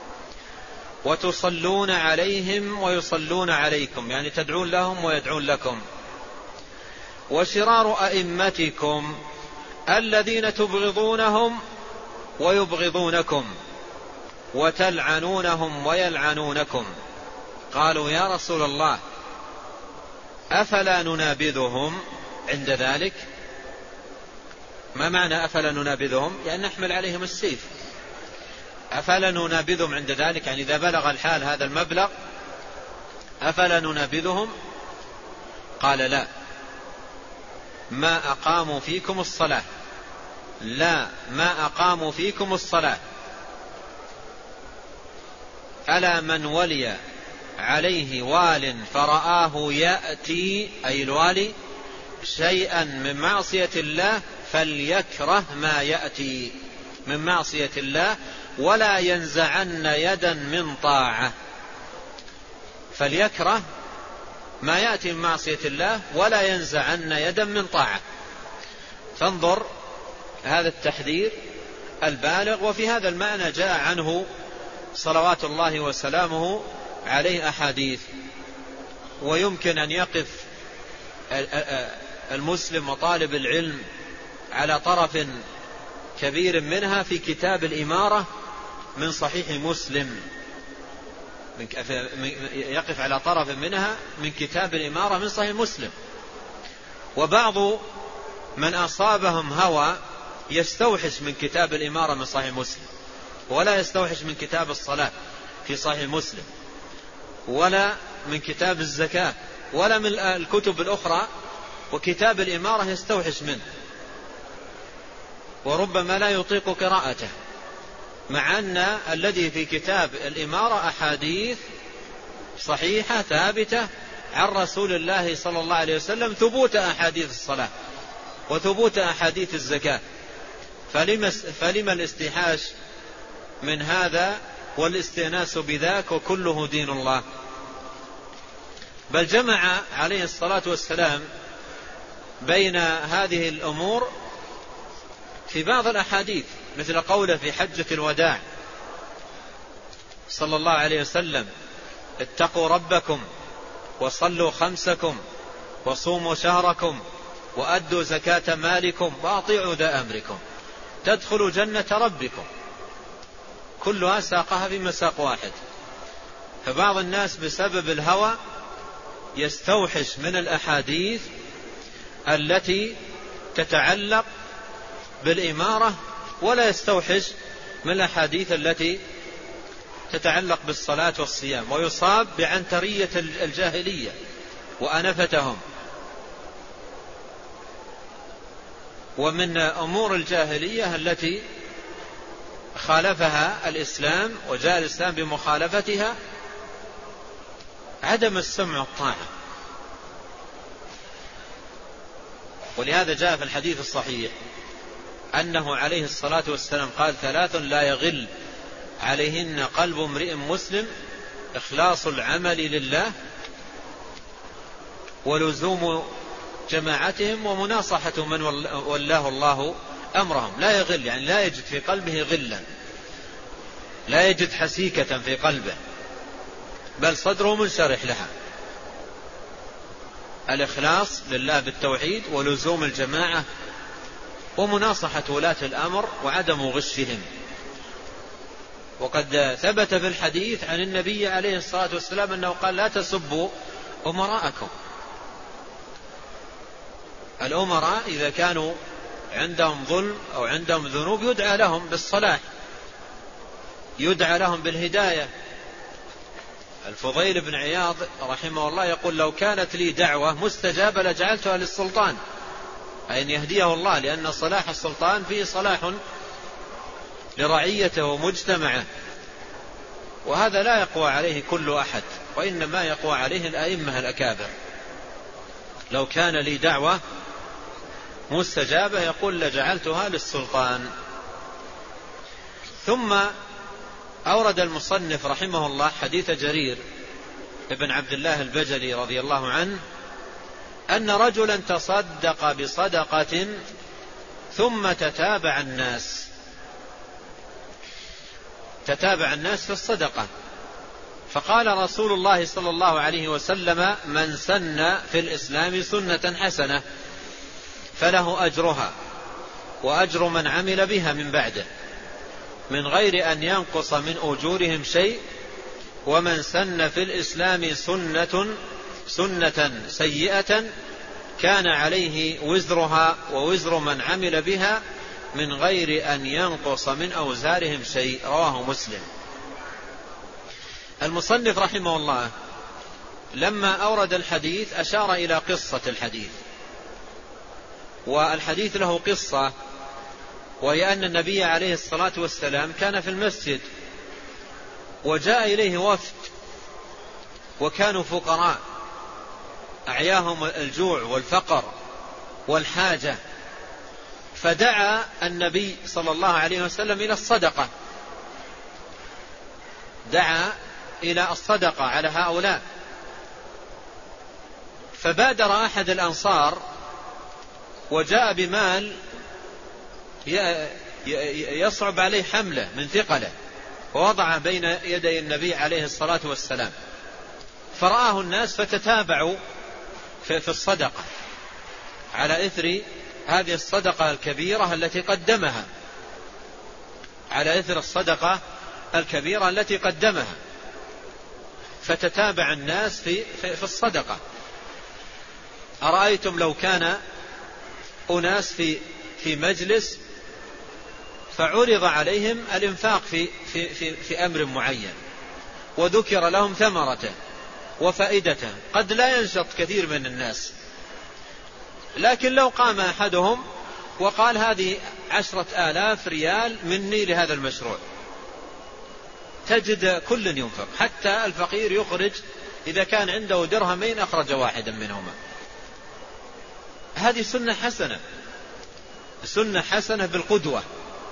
وتصلون عليهم ويصلون عليكم، يعني تدعون لهم ويدعون لكم. وشرار أئمتكم الذين تبغضونهم ويبغضونكم وتلعنونهم ويلعنونكم. قالوا: يا رسول الله أفلا ننابذهم عند ذلك؟ ما معنى أفلا ننابذهم؟ يعني نحمل عليهم السيف. أفلا ننابذهم عند ذلك يعني إذا بلغ الحال هذا المبلغ أفلا ننابذهم؟ قال: لا، ما أقاموا فيكم الصلاة، لا ما أقاموا فيكم الصلاة. ألا من ولي عليه وال فرآه يأتي أي الوالي شيئا من معصية الله فليكره ما يأتي من معصية الله ولا ينزعن يدا من طاعة. فليكره ما يأتي من معصية الله ولا ينزعن يدا من طاعة. فانظر هذا التحذير البالغ. وفي هذا المعنى جاء عنه صلوات الله وسلامه عليه أحاديث. ويمكن أن يقف المسلم وطالب العلم على طرف كبير منها في كتاب الإمارة من صحيح مسلم، يقف على طرف منها من كتاب الإمارة من صحيح مسلم. وبعض من أصابهم هوى يستوحش من كتاب الإمارة من صحيح مسلم، ولا يستوحش من كتاب الصلاة في صحيح مسلم، ولا من كتاب الزكاة، ولا من الكتب الأخرى، وكتاب الإمارة يستوحش منه، وربما لا يطيق قراءته، مع أن الذي في كتاب الإمارة أحاديث صحيحة ثابتة عن رسول الله صلى الله عليه وسلم، ثبوت أحاديث الصلاة وثبوت أحاديث الزكاة. فلما, فلما الاستحاش من هذا والاستئناس بذاك، وكله دين الله. بل جمع عليه الصلاة والسلام بين هذه الأمور في بعض الأحاديث، مثل قوله في حجة الوداع صلى الله عليه وسلم: اتقوا ربكم وصلوا خمسكم وصوموا شهركم وأدوا زكاة مالكم وأطيعوا ذا أمركم تدخلوا جنة ربكم. كلها ساقها في مساق واحد. فبعض الناس بسبب الهوى يستوحش من الأحاديث التي تتعلق بالإمارة، ولا يستوحش من الأحاديث التي تتعلق بالصلاة والصيام، ويصاب بعنترية الجاهلية وأنفتهم. ومن أمور الجاهلية التي خالفها الإسلام وجاء الإسلام بمخالفتها عدم السمع والطاعة. ولهذا جاء في الحديث الصحيح أنه عليه الصلاة والسلام قال: ثلاث لا يغل عليهن قلب امرئ مسلم: إخلاص العمل لله، ولزوم جماعتهم، ومناصحة من ولاه الله أمرهم. لا يغل يعني لا يجد في قلبه غلا، لا يجد حسيكة في قلبه، بل صدره منشرح لها. الإخلاص لله بالتوحيد، ولزوم الجماعة، ومناصحة ولاة الأمر، وعدم غشهم. وقد ثبت في الحديث عن النبي عليه الصلاة والسلام أنه قال: لا تسبوا أمراءكم. الأمراء إذا كانوا عندهم ظلم أو عندهم ذنوب يدعى لهم بالصلاح، يدعى لهم بالهداية. الفضيل بن عياض رحمه الله يقول: لو كانت لي دعوة مستجابة لجعلتها للسلطان، أي أن يهديه الله، لأن صلاح السلطان فيه صلاح لرعيته ومجتمعه، وهذا لا يقوى عليه كل أحد، وإنما يقوى عليه الأئمة الأكابر. لو كان لي دعوة مستجابة يقول لجعلتها للسلطان. ثم أورد المصنف رحمه الله حديث جرير ابن عبد الله البجلي رضي الله عنه أن رجلا تصدق بصدقة ثم تتابع الناس تتابع الناس في الصدقة، فقال رسول الله صلى الله عليه وسلم: من سن في الإسلام سنة حسنة فله أجرها وأجر من عمل بها من بعده من غير أن ينقص من أجورهم شيء، ومن سن في الإسلام سنة سنة سيئة كان عليه وزرها ووزر من عمل بها من غير أن ينقص من أوزارهم شيء. رواه مسلم. المصنف رحمه الله لما أورد الحديث أشار إلى قصة الحديث، والحديث له قصة، وهي أن النبي عليه الصلاة والسلام كان في المسجد وجاء إليه وفد وكانوا فقراء أعياهم الجوع والفقر والحاجة، فدعا النبي صلى الله عليه وسلم إلى الصدقة، دعا إلى الصدقة على هؤلاء. فبادر أحد الأنصار وجاء بمال يصعب عليه حمله من ثقله، ووضع بين يدي النبي عليه الصلاة والسلام، فرآه الناس فتتابعوا في الصدقة على إثر هذه الصدقة الكبيرة التي قدمها على إثر الصدقة الكبيرة التي قدمها فتتابع الناس في, في, في الصدقة. أرأيتم لو كان أناس في, في مجلس فعرض عليهم الإنفاق في, في, في, في أمر معين وذكر لهم ثمرته وفائدته، قد لا ينشط كثير من الناس، لكن لو قام أحدهم وقال هذه عشرة آلاف ريال مني لهذا المشروع، تجد كل ينفق، حتى الفقير يخرج إذا كان عنده درهمين أخرج واحدا منهما. هذه سنة حسنة، سنة حسنة بالقدوة،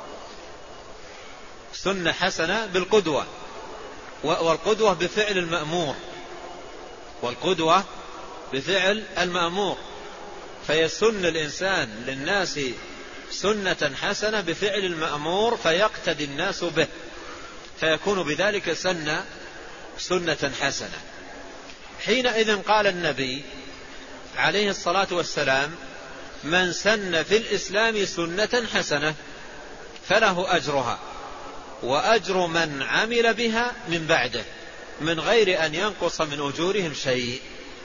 سنة حسنة بالقدوة، والقدوة بفعل المأمور، والقدوة بفعل المأمور. فيسن الإنسان للناس سنة حسنة بفعل المأمور فيقتدي الناس به، فيكون بذلك سنة سنة حسنة. حينئذ قال النبي عليه الصلاة والسلام: من سن في الإسلام سنة حسنة فله أجرها وأجر من عمل بها من بعده من غير أن ينقص من أجورهم شيء.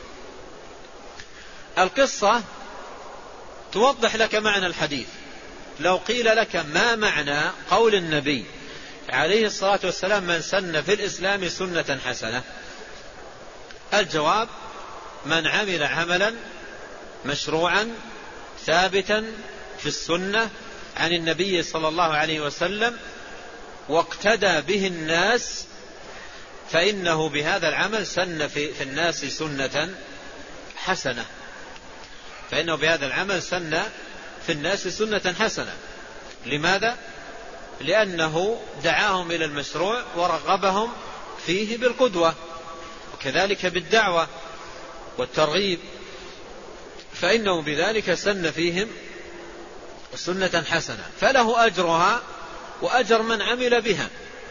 القصة توضح لك معنى الحديث. لو قيل لك ما معنى قول النبي عليه الصلاة والسلام: من سن في الإسلام سنة حسنة، الجواب: من عمل عملا مشروعا ثابتا في السنة عن النبي صلى الله عليه وسلم واقتدى به الناس، فإنه بهذا العمل سن في, في الناس سنة حسنة، فإنه بهذا العمل سن في الناس سنة حسنة. لماذا؟ لأنه دعاهم إلى المشروع ورغبهم فيه بالقدوة، وكذلك بالدعوة والترغيب، فإنه بذلك سن فيهم سنة حسنة، فله أجرها وأجر من عمل بها.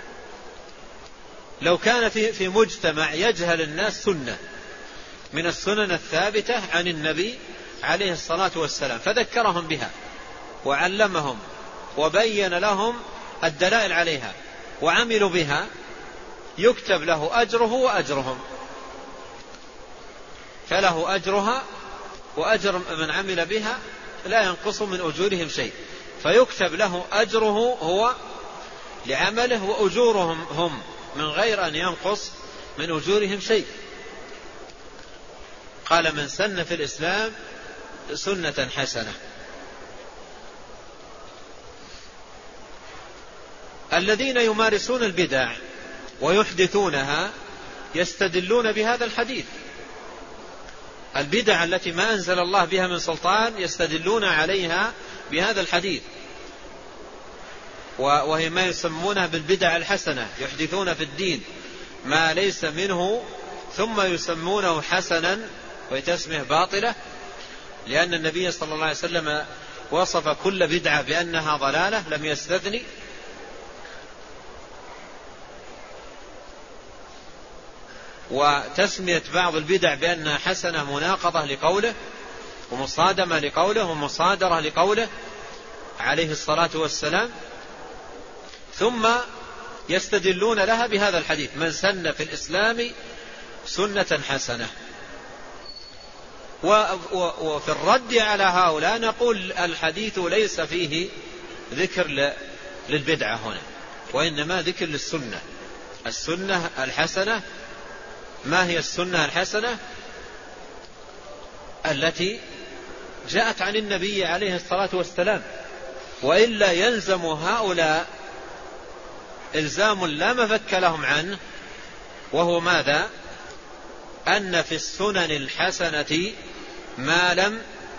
لو كان في, في مجتمع يجهل الناس سنة من السنن الثابتة عن النبي عليه الصلاة والسلام فذكرهم بها وعلمهم وبين لهم الدلائل عليها وعملوا بها، يكتب له أجره وأجرهم، فله أجرها وأجر من عمل بها لا ينقص من أجورهم شيء، فيكتب له أجره هو لعمله وأجورهم هم من غير أن ينقص من أجورهم شيء. قال: من سن في الإسلام سنة حسنة. الذين يمارسون البدع ويحدثونها يستدلون بهذا الحديث. البدع التي ما أنزل الله بها من سلطان يستدلون عليها بهذا الحديث، وهي ما يسمونها بالبدع الحسنة، يحدثون في الدين ما ليس منه ثم يسمونه حسنا ويتسمه باطلة، لأن النبي صلى الله عليه وسلم وصف كل بدعة بأنها ضلالة لم يستثني. وتسمية بعض البدع بأنها حسنة مناقضة لقوله ومصادمة لقوله ومصادرة لقوله عليه الصلاة والسلام، ثم يستدلون لها بهذا الحديث: من سن في الإسلام سنة حسنة. وفي الرد على هؤلاء نقول: الحديث ليس فيه ذكر للبدعة هنا، وإنما ذكر للسنة، السنة الحسنة. ما هي السنة الحسنة؟ التي جاءت عن النبي عليه الصلاة والسلام، وإلا يلزم هؤلاء إلزام لا مفك لهم عنه، وهو ماذا؟ أن في السنن الحسنة ما لم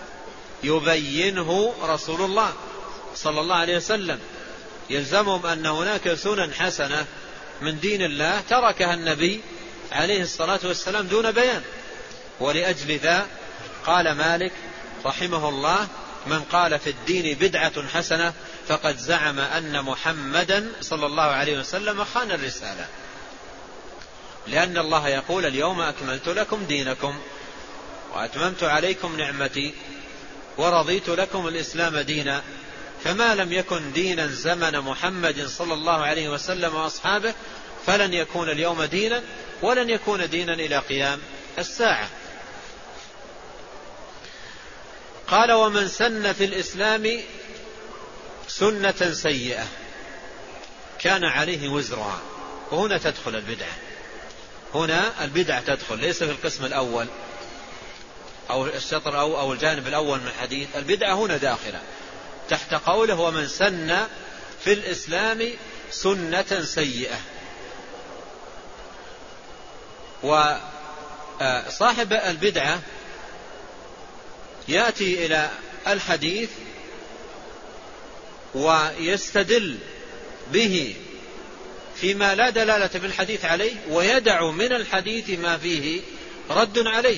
يبينه رسول الله صلى الله عليه وسلم. يلزمهم أن هناك سنن حسنة من دين الله تركها النبي عليه الصلاة والسلام دون بيان. ولأجل ذا قال مالك رحمه الله: من قال في الدين بدعة حسنة فقد زعم أن محمدا صلى الله عليه وسلم خان الرسالة، لأن الله يقول اليوم أكملت لكم دينكم وأتممت عليكم نعمتي ورضيت لكم الإسلام دينا، فما لم يكن دينا زمن محمد صلى الله عليه وسلم وأصحابه فلن يكون اليوم دينا، ولن يكون دينا إلى قيام الساعة. قال ومن سن في الإسلام سنة سيئة كان عليه وزرها. وهنا تدخل البدعة، هنا البدعة تدخل، ليس في القسم الأول أو الشطر أو, أو الجانب الأول من الحديث. البدعة هنا داخلة تحت قوله ومن سن في الإسلام سنة سيئة. وصاحب البدعة يأتي إلى الحديث ويستدل به فيما لا دلالة بالحديث عليه، ويدع من الحديث ما فيه رد عليه.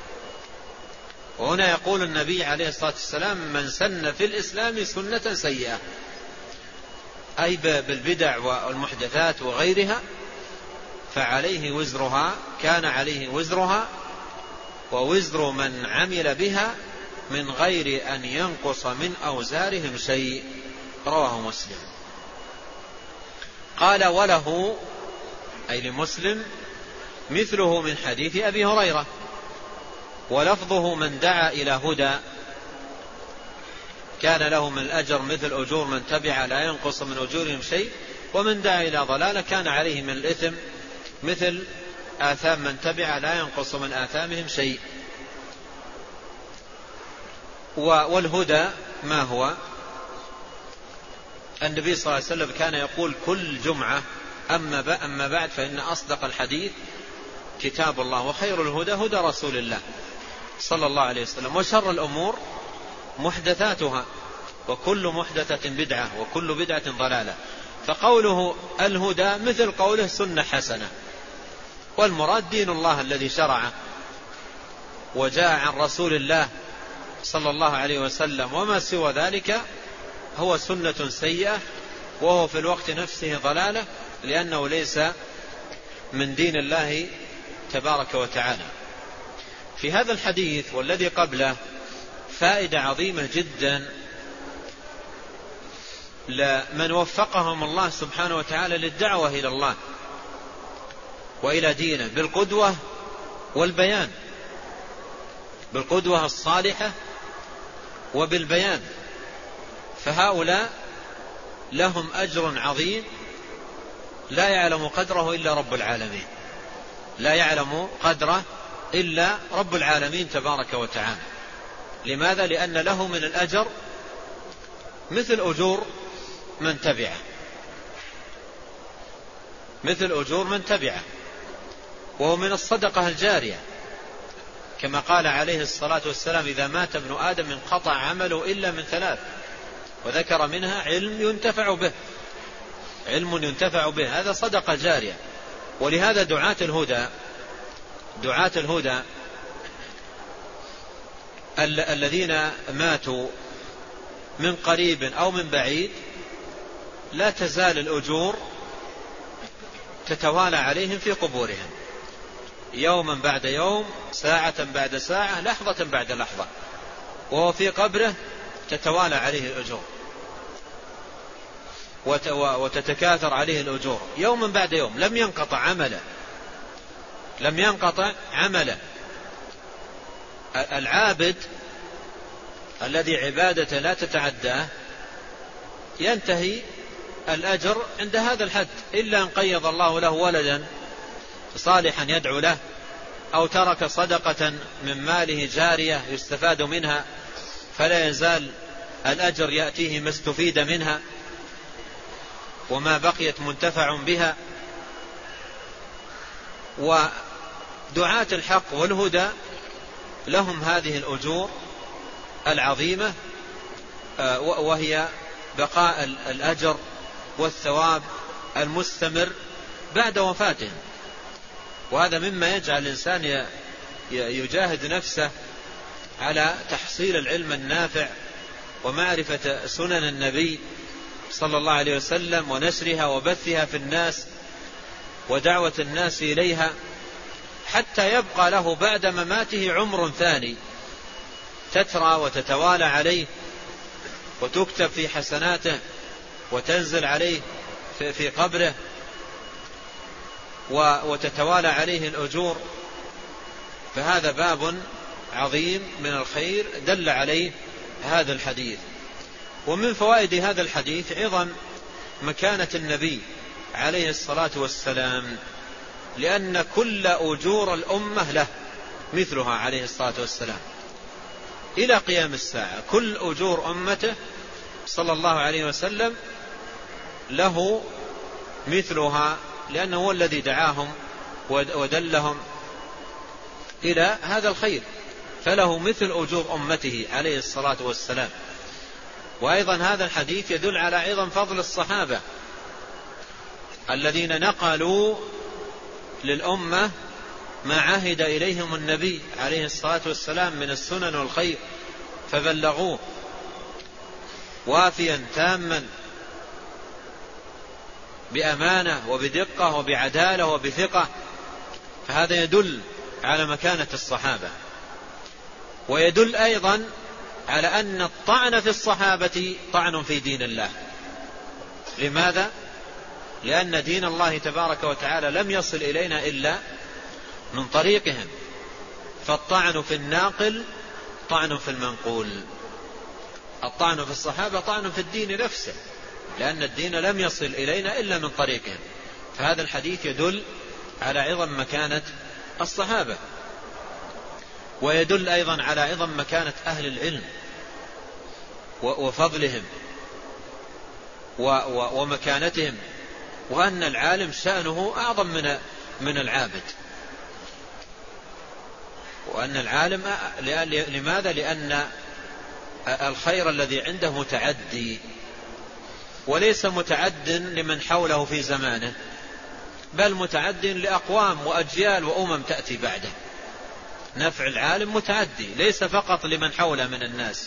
وهنا يقول النبي عليه الصلاة والسلام من سن في الإسلام سنة سيئة، أي بالبدع والمحدثات وغيرها، فعليه وزرها، كان عليه وزرها ووزر من عمل بها من غير أن ينقص من أوزارهم شيء. رواه مسلم. قال وله أي لمسلم مثله من حديث أبي هريرة، ولفظه من دعا إلى هدى كان له من الأجر مثل أجور من تبع لا ينقص من أجورهم شيء، ومن دعا إلى ضلالة كان عليه من الإثم مثل آثام من تبع لا ينقص من آثامهم شيء. والهدى ما هو؟ النبي صلى الله عليه وسلم كان يقول كل جمعة أما بعد فإن أصدق الحديث كتاب الله، وخير الهدى هدى رسول الله صلى الله عليه وسلم، وشر الأمور محدثاتها، وكل محدثة بدعة، وكل بدعة ضلالة. فقوله الهدى مثل قوله سنة حسنة، والمراد دين الله الذي شرعه وجاء عن رسول الله صلى الله عليه وسلم، وما سوى ذلك هو سنة سيئة، وهو في الوقت نفسه ضلالة، لأنه ليس من دين الله تبارك وتعالى. في هذا الحديث والذي قبله فائدة عظيمة جدا لمن وفقهم الله سبحانه وتعالى للدعوة إلى الله وإلى دينه بالقدوة والبيان، بالقدوة الصالحة وبالبيان. فهؤلاء لهم أجر عظيم لا يعلم قدره إلا رب العالمين، لا يعلم قدره إلا رب العالمين تبارك وتعالى. لماذا؟ لأن له من الأجر مثل أجور من تبعه، مثل أجور من تبعه، وهو من الصدقة الجارية، كما قال عليه الصلاة والسلام إذا مات ابن آدم انقطع عمله إلا من ثلاث، وذكر منها علم ينتفع به، علم ينتفع به، هذا صدقة جارية. ولهذا دعاة الهدى دعاة الهدى ال- الذين ماتوا من قريب أو من بعيد لا تزال الأجور تتوالى عليهم في قبورهم يوما بعد يوم، ساعة بعد ساعة، لحظة بعد لحظة، وهو في قبره تتوالى عليه الأجور وتتكاثر عليه الأجور يوما بعد يوم، لم ينقطع عمله، لم ينقطع عمله. العابد الذي عبادته لا تتعداه ينتهي الأجر عند هذا الحد، إلا أن قيض الله له ولدا صالحا يدعو له، أو ترك صدقة من ماله جارية يستفاد منها، فلا يزال الأجر يأتيه ما استفيد منها وما بقيت منتفع بها. ودعاة الحق والهدى لهم هذه الأجور العظيمة، وهي بقاء الأجر والثواب المستمر بعد وفاتهم. وهذا مما يجعل الإنسان يجاهد نفسه على تحصيل العلم النافع ومعرفة سنن النبي صلى الله عليه وسلم ونشرها وبثها في الناس ودعوة الناس إليها، حتى يبقى له بعد مماته عمر ثاني تترى وتتوالى عليه وتكتب في حسناته وتنزل عليه في قبره وتتوالى عليه الأجور. فهذا باب عظيم من الخير دل عليه هذا الحديث. ومن فوائد هذا الحديث عظم مكانة النبي عليه الصلاة والسلام، لأن كل أجور الأمة له مثلها عليه الصلاة والسلام إلى قيام الساعة. كل أجور أمته صلى الله عليه وسلم له مثلها، لأنه هو الذي دعاهم ودلهم إلى هذا الخير، فله مثل أجور أمته عليه الصلاة والسلام. وأيضا هذا الحديث يدل على عظم فضل الصحابة الذين نقلوا للأمة ما عهد إليهم النبي عليه الصلاة والسلام من السنن والخير، فبلغوه وافيا تاما بأمانة وبدقة وبعدالة وبثقة. فهذا يدل على مكانة الصحابة، ويدل أيضا على أن الطعن في الصحابة طعن في دين الله. لماذا؟ لأن دين الله تبارك وتعالى لم يصل إلينا إلا من طريقهم، فالطعن في الناقل طعن في المنقول. الطعن في الصحابة طعن في الدين نفسه، لأن الدين لم يصل إلينا إلا من طريقهم. فهذا الحديث يدل على عظم مكانة الصحابة، ويدل أيضا على عظم مكانة أهل العلم وفضلهم ومكانتهم، وأن العالم شأنه أعظم من من العابد. وأن العالم لماذا؟ لأن الخير الذي عنده متعدي، وليس متعد لمن حوله في زمانه، بل متعد لأقوام وأجيال وأمم تأتي بعده. نفع العالم متعدي ليس فقط لمن حوله من الناس.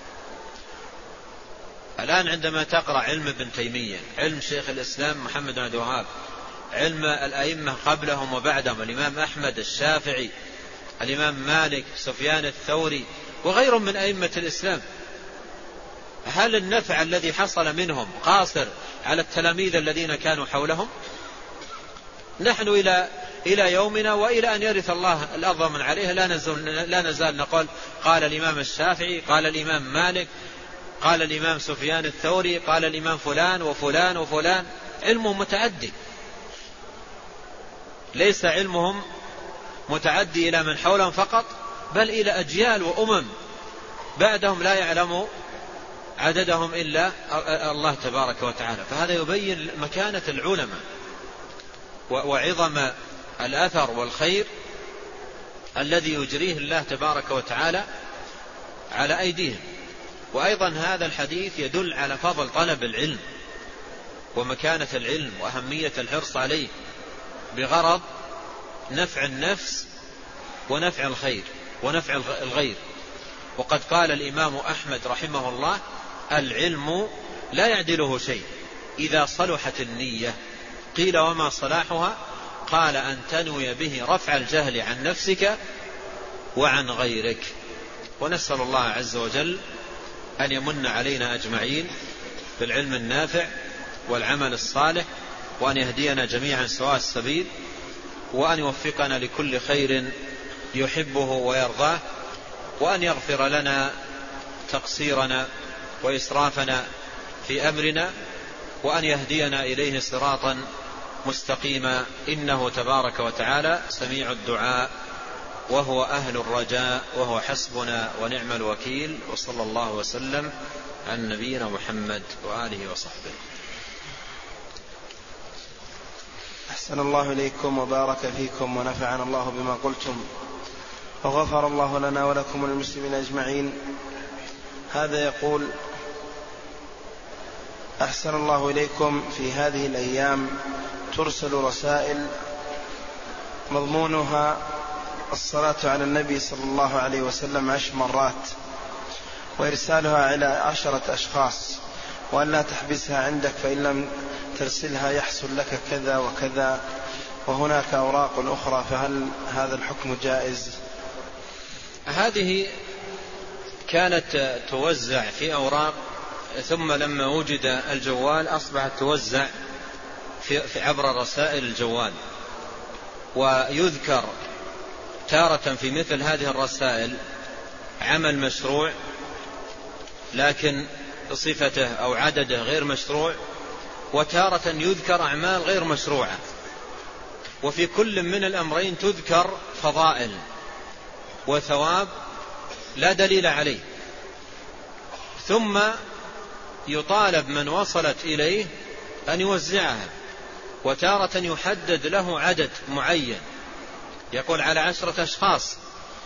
الآن عندما تقرأ علم ابن تيمية، علم شيخ الإسلام محمد بن عبد الوهاب، علم الأئمة قبلهم وبعدهم، الإمام أحمد، الشافعي، الإمام مالك، سفيان الثوري، وغيرهم من أئمة الإسلام، هل النفع الذي حصل منهم قاصر على التلاميذ الذين كانوا حولهم؟ نحن إلى إلى يومنا وإلى أن يرث الله الأرض من عليها لا نزال, لا نزال نقول قال الإمام الشافعي، قال الإمام مالك، قال الإمام سفيان الثوري، قال الإمام فلان وفلان وفلان. علمهم متعدي، ليس علمهم متعدي إلى من حولهم فقط، بل إلى أجيال وأمم بعدهم لا يعلم عددهم إلا الله تبارك وتعالى. فهذا يبين مكانة العلماء وعظم الأثر والخير الذي يجريه الله تبارك وتعالى على أيديهم. وأيضا هذا الحديث يدل على فضل طلب العلم ومكانة العلم وأهمية الحرص عليه بغرض نفع النفس ونفع الخير ونفع الغير. وقد قال الإمام أحمد رحمه الله: العلم لا يعدله شيء إذا صلحت النية. قيل: وما صلاحها؟ قال: أن تنوي به رفع الجهل عن نفسك وعن غيرك. ونسأل الله عز وجل أن يمن علينا أجمعين بالعلم النافع والعمل الصالح، وأن يهدينا جميعا سواء السبيل، وأن يوفقنا لكل خير يحبه ويرضاه، وأن يغفر لنا تقصيرنا وإسرافنا في أمرنا، وأن يهدينا إليه صراطا مستقيما، إنه تبارك وتعالى سميع الدعاء وهو أهل الرجاء وهو حسبنا ونعم الوكيل. وصلى الله وسلم على نبينا محمد وآله وصحبه. أحسن الله إليكم وبارك فيكم ونفعنا الله بما قلتم، وغفر الله لنا ولكم وللمسلمين أجمعين. هذا يقول: أحسن الله إليكم، في هذه الأيام ترسل رسائل مضمونها الصلاة على النبي صلى الله عليه وسلم عشر مرات، وإرسالها إلى عشرة أشخاص، وأن لا تحبسها عندك فإن لم ترسلها يحصل لك كذا وكذا، وهناك أوراق أخرى، فهل هذا الحكم جائز؟ هذه كانت توزع في أوراق، ثم لما وجد الجوال أصبحت توزع في عبر رسائل الجوال، ويذكر تارة في مثل هذه الرسائل عمل مشروع لكن صفته أو عدده غير مشروع، وتارة يذكر أعمال غير مشروعة، وفي كل من الأمرين تذكر فضائل وثواب لا دليل عليه، ثم يطالب من وصلت إليه أن يوزعها، وتارة يحدد له عدد معين يقول على عشرة أشخاص،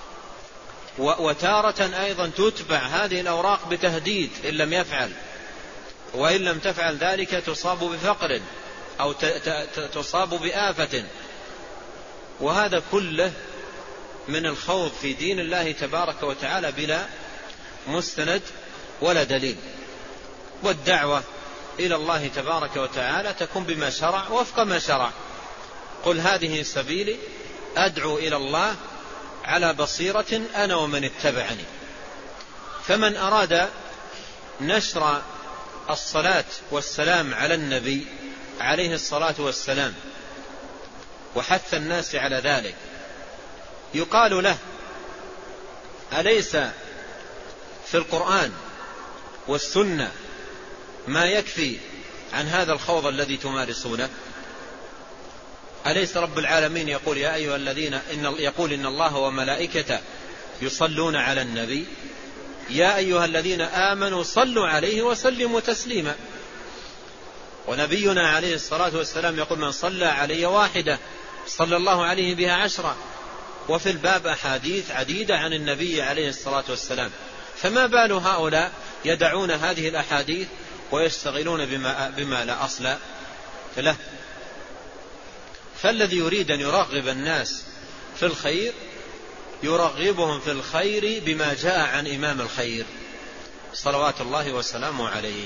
وتارة أيضا تتبع هذه الأوراق بتهديد إن لم يفعل، وإن لم تفعل ذلك تصاب بفقر أو تصاب بآفة. وهذا كله من الخوض في دين الله تبارك وتعالى بلا مستند ولا دليل. والدعوة إلى الله تبارك وتعالى تكون بما شرع وفق ما شرع. قل هذه سبيلي أدعو إلى الله على بصيرة أنا ومن اتبعني. فمن أراد نشر الصلاة والسلام على النبي عليه الصلاة والسلام وحث الناس على ذلك يقال له: أليس في القرآن والسنة ما يكفي عن هذا الخوض الذي تمارسونه؟ أليس رب العالمين يقول يا أيها الذين إن يقول إن الله وملائكته يصلون على النبي يا أيها الذين آمنوا صلوا عليه وسلموا تسليما. ونبينا عليه الصلاة والسلام يقول من صلى علي واحدة صلى الله عليه بها عشرة. وفي الباب أحاديث عديدة عن النبي عليه الصلاة والسلام، فما بال هؤلاء يدعون هذه الأحاديث ويشتغلون بما, بما لا أصل له؟ فالذي يريد أن يرغب الناس في الخير يرغبهم في الخير بما جاء عن إمام الخير صلوات الله وسلامه عليه.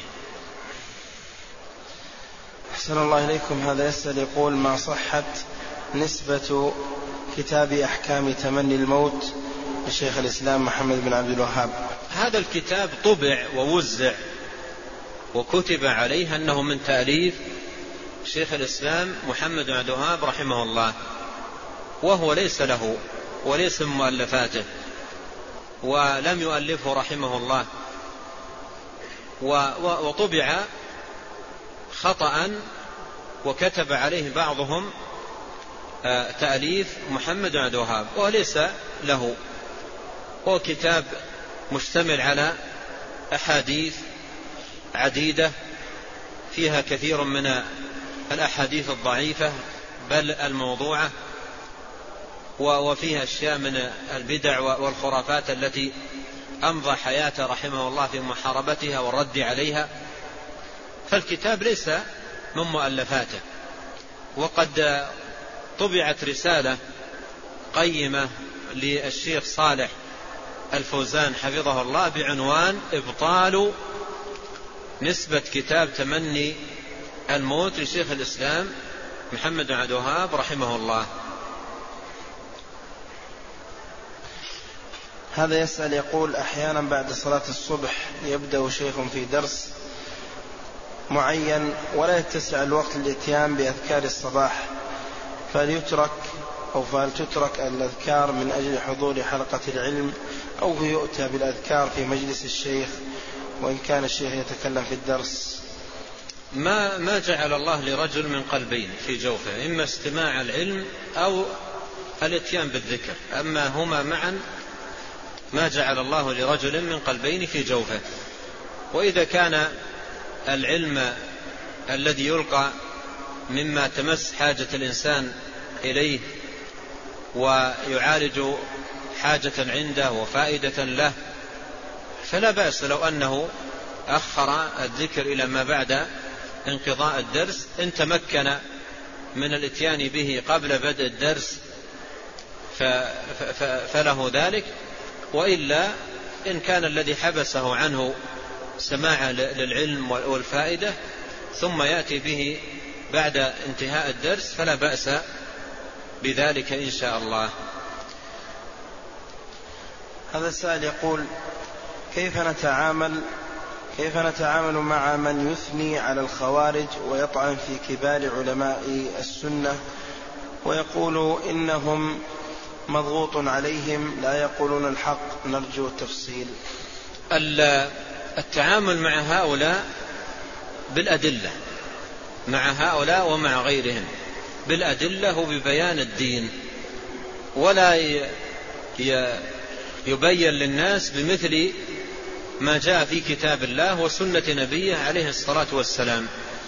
أحسن الله إليكم. هذا يسأل يقول: ما صحت نسبة كتاب أحكام تمني الموت لشيخ الإسلام محمد بن عبد الوهاب؟ هذا الكتاب طبع ووزع وكتب عليه أنه من تأليف شيخ الإسلام محمد بن عبد الوهاب رحمه الله، وهو ليس له وليس من مؤلفاته، ولم يؤلفه رحمه الله، وطبع خطأ وكتب عليه بعضهم تأليف محمد بن عبد الوهاب وليس له. هو كتاب مشتمل على أحاديث عديدة فيها كثير من الأحاديث الضعيفة بل الموضوعة، وفيها أشياء من البدع والخرافات التي أمضى حياته رحمه الله في محاربتها والرد عليها. فالكتاب ليس من مؤلفاته. وقد طبعت رسالة قيمة للشيخ صالح الفوزان حفظه الله بعنوان إبطال نسبة كتاب تمني الموت لشيخ الإسلام محمد بن عبد الوهاب رحمه الله. هذا يسأل يقول: أحيانا بعد صلاة الصبح يبدأ شيخ في درس معين ولا يتسع الوقت للإتيان بأذكار الصباح، فليترك أو فلتترك الأذكار من أجل حضور حلقة العلم، أو يؤتى بالأذكار في مجلس الشيخ وإن كان الشيخ يتكلم في الدرس؟ ما ما جعل الله لرجل من قلبين في جوفه، إما استماع العلم أو الاتيان بالذكر، أما هما معا ما جعل الله لرجل من قلبين في جوفه. وإذا كان العلم الذي يلقى مما تمس حاجة الإنسان إليه ويعالج حاجة عنده وفائدة له فلا بأس لو أنه أخر الذكر إلى ما بعد انقضاء الدرس، إن تمكن من الاتيان به قبل بدء الدرس فله ذلك، وإلا إن كان الذي حبسه عنه سماعا للعلم والفائدة ثم يأتي به بعد انتهاء الدرس فلا بأس بذلك إن شاء الله. هذا السائل يقول: كيف نتعامل كيف نتعامل مع من يثني على الخوارج ويطعن في كبار علماء السنة ويقول إنهم مضغوط عليهم لا يقولون الحق؟ نرجو التفصيل. التعامل مع هؤلاء بالأدلة، مع هؤلاء ومع غيرهم بالأدلة وببيان الدين، ولا يبين للناس بمثل ما جاء في كتاب الله وسنة نبيه عليه الصلاة والسلام،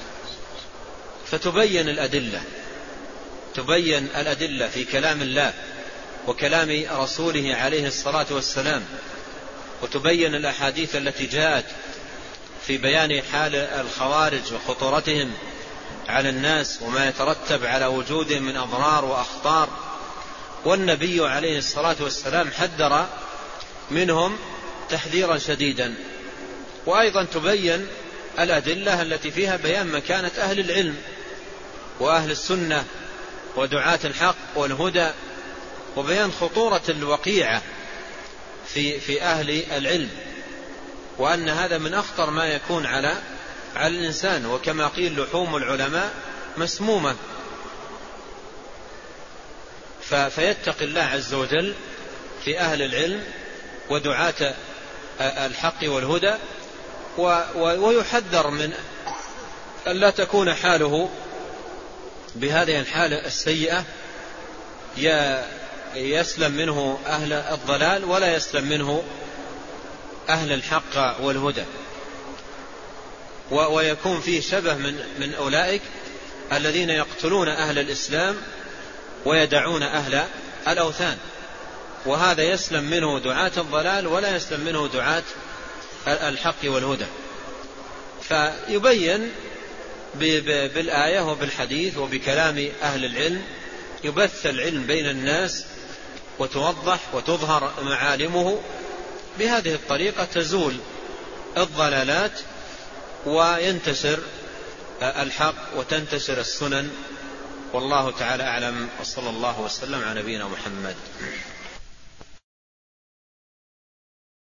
فتبين الأدلة، تبين الأدلة في كلام الله وكلام رسوله عليه الصلاة والسلام، وتبين الأحاديث التي جاءت في بيان حال الخوارج وخطورتهم على الناس وما يترتب على وجودهم من أضرار وأخطار، والنبي عليه الصلاة والسلام حذر منهم تحذيرا شديدا. وأيضا تبين الأدلة التي فيها بيان مكانة أهل العلم وأهل السنة ودعاة الحق والهدى، وبيان خطورة الوقيعة في, في أهل العلم، وأن هذا من أخطر ما يكون على على الإنسان، وكما قيل لحوم العلماء مسمومة. فيتقي الله عز وجل في أهل العلم ودعاة الحق والهدى، ويحذر من أن لا تكون حاله بهذه الحالة السيئة يسلم منه أهل الضلال ولا يسلم منه أهل الحق والهدى، ويكون فيه شبه من, من أولئك الذين يقتلون أهل الإسلام ويدعون أهل الأوثان، وهذا يسلم منه دعاة الضلال ولا يسلم منه دعاة الحق والهدى. فيبين بالآية وبالحديث وبكلام أهل العلم، يبث العلم بين الناس وتوضح وتظهر معالمه. بهذه الطريقة تزول الضلالات وينتشر الحق وتنتشر السنن، والله تعالى أعلم، وصلى الله وسلم على نبينا محمد.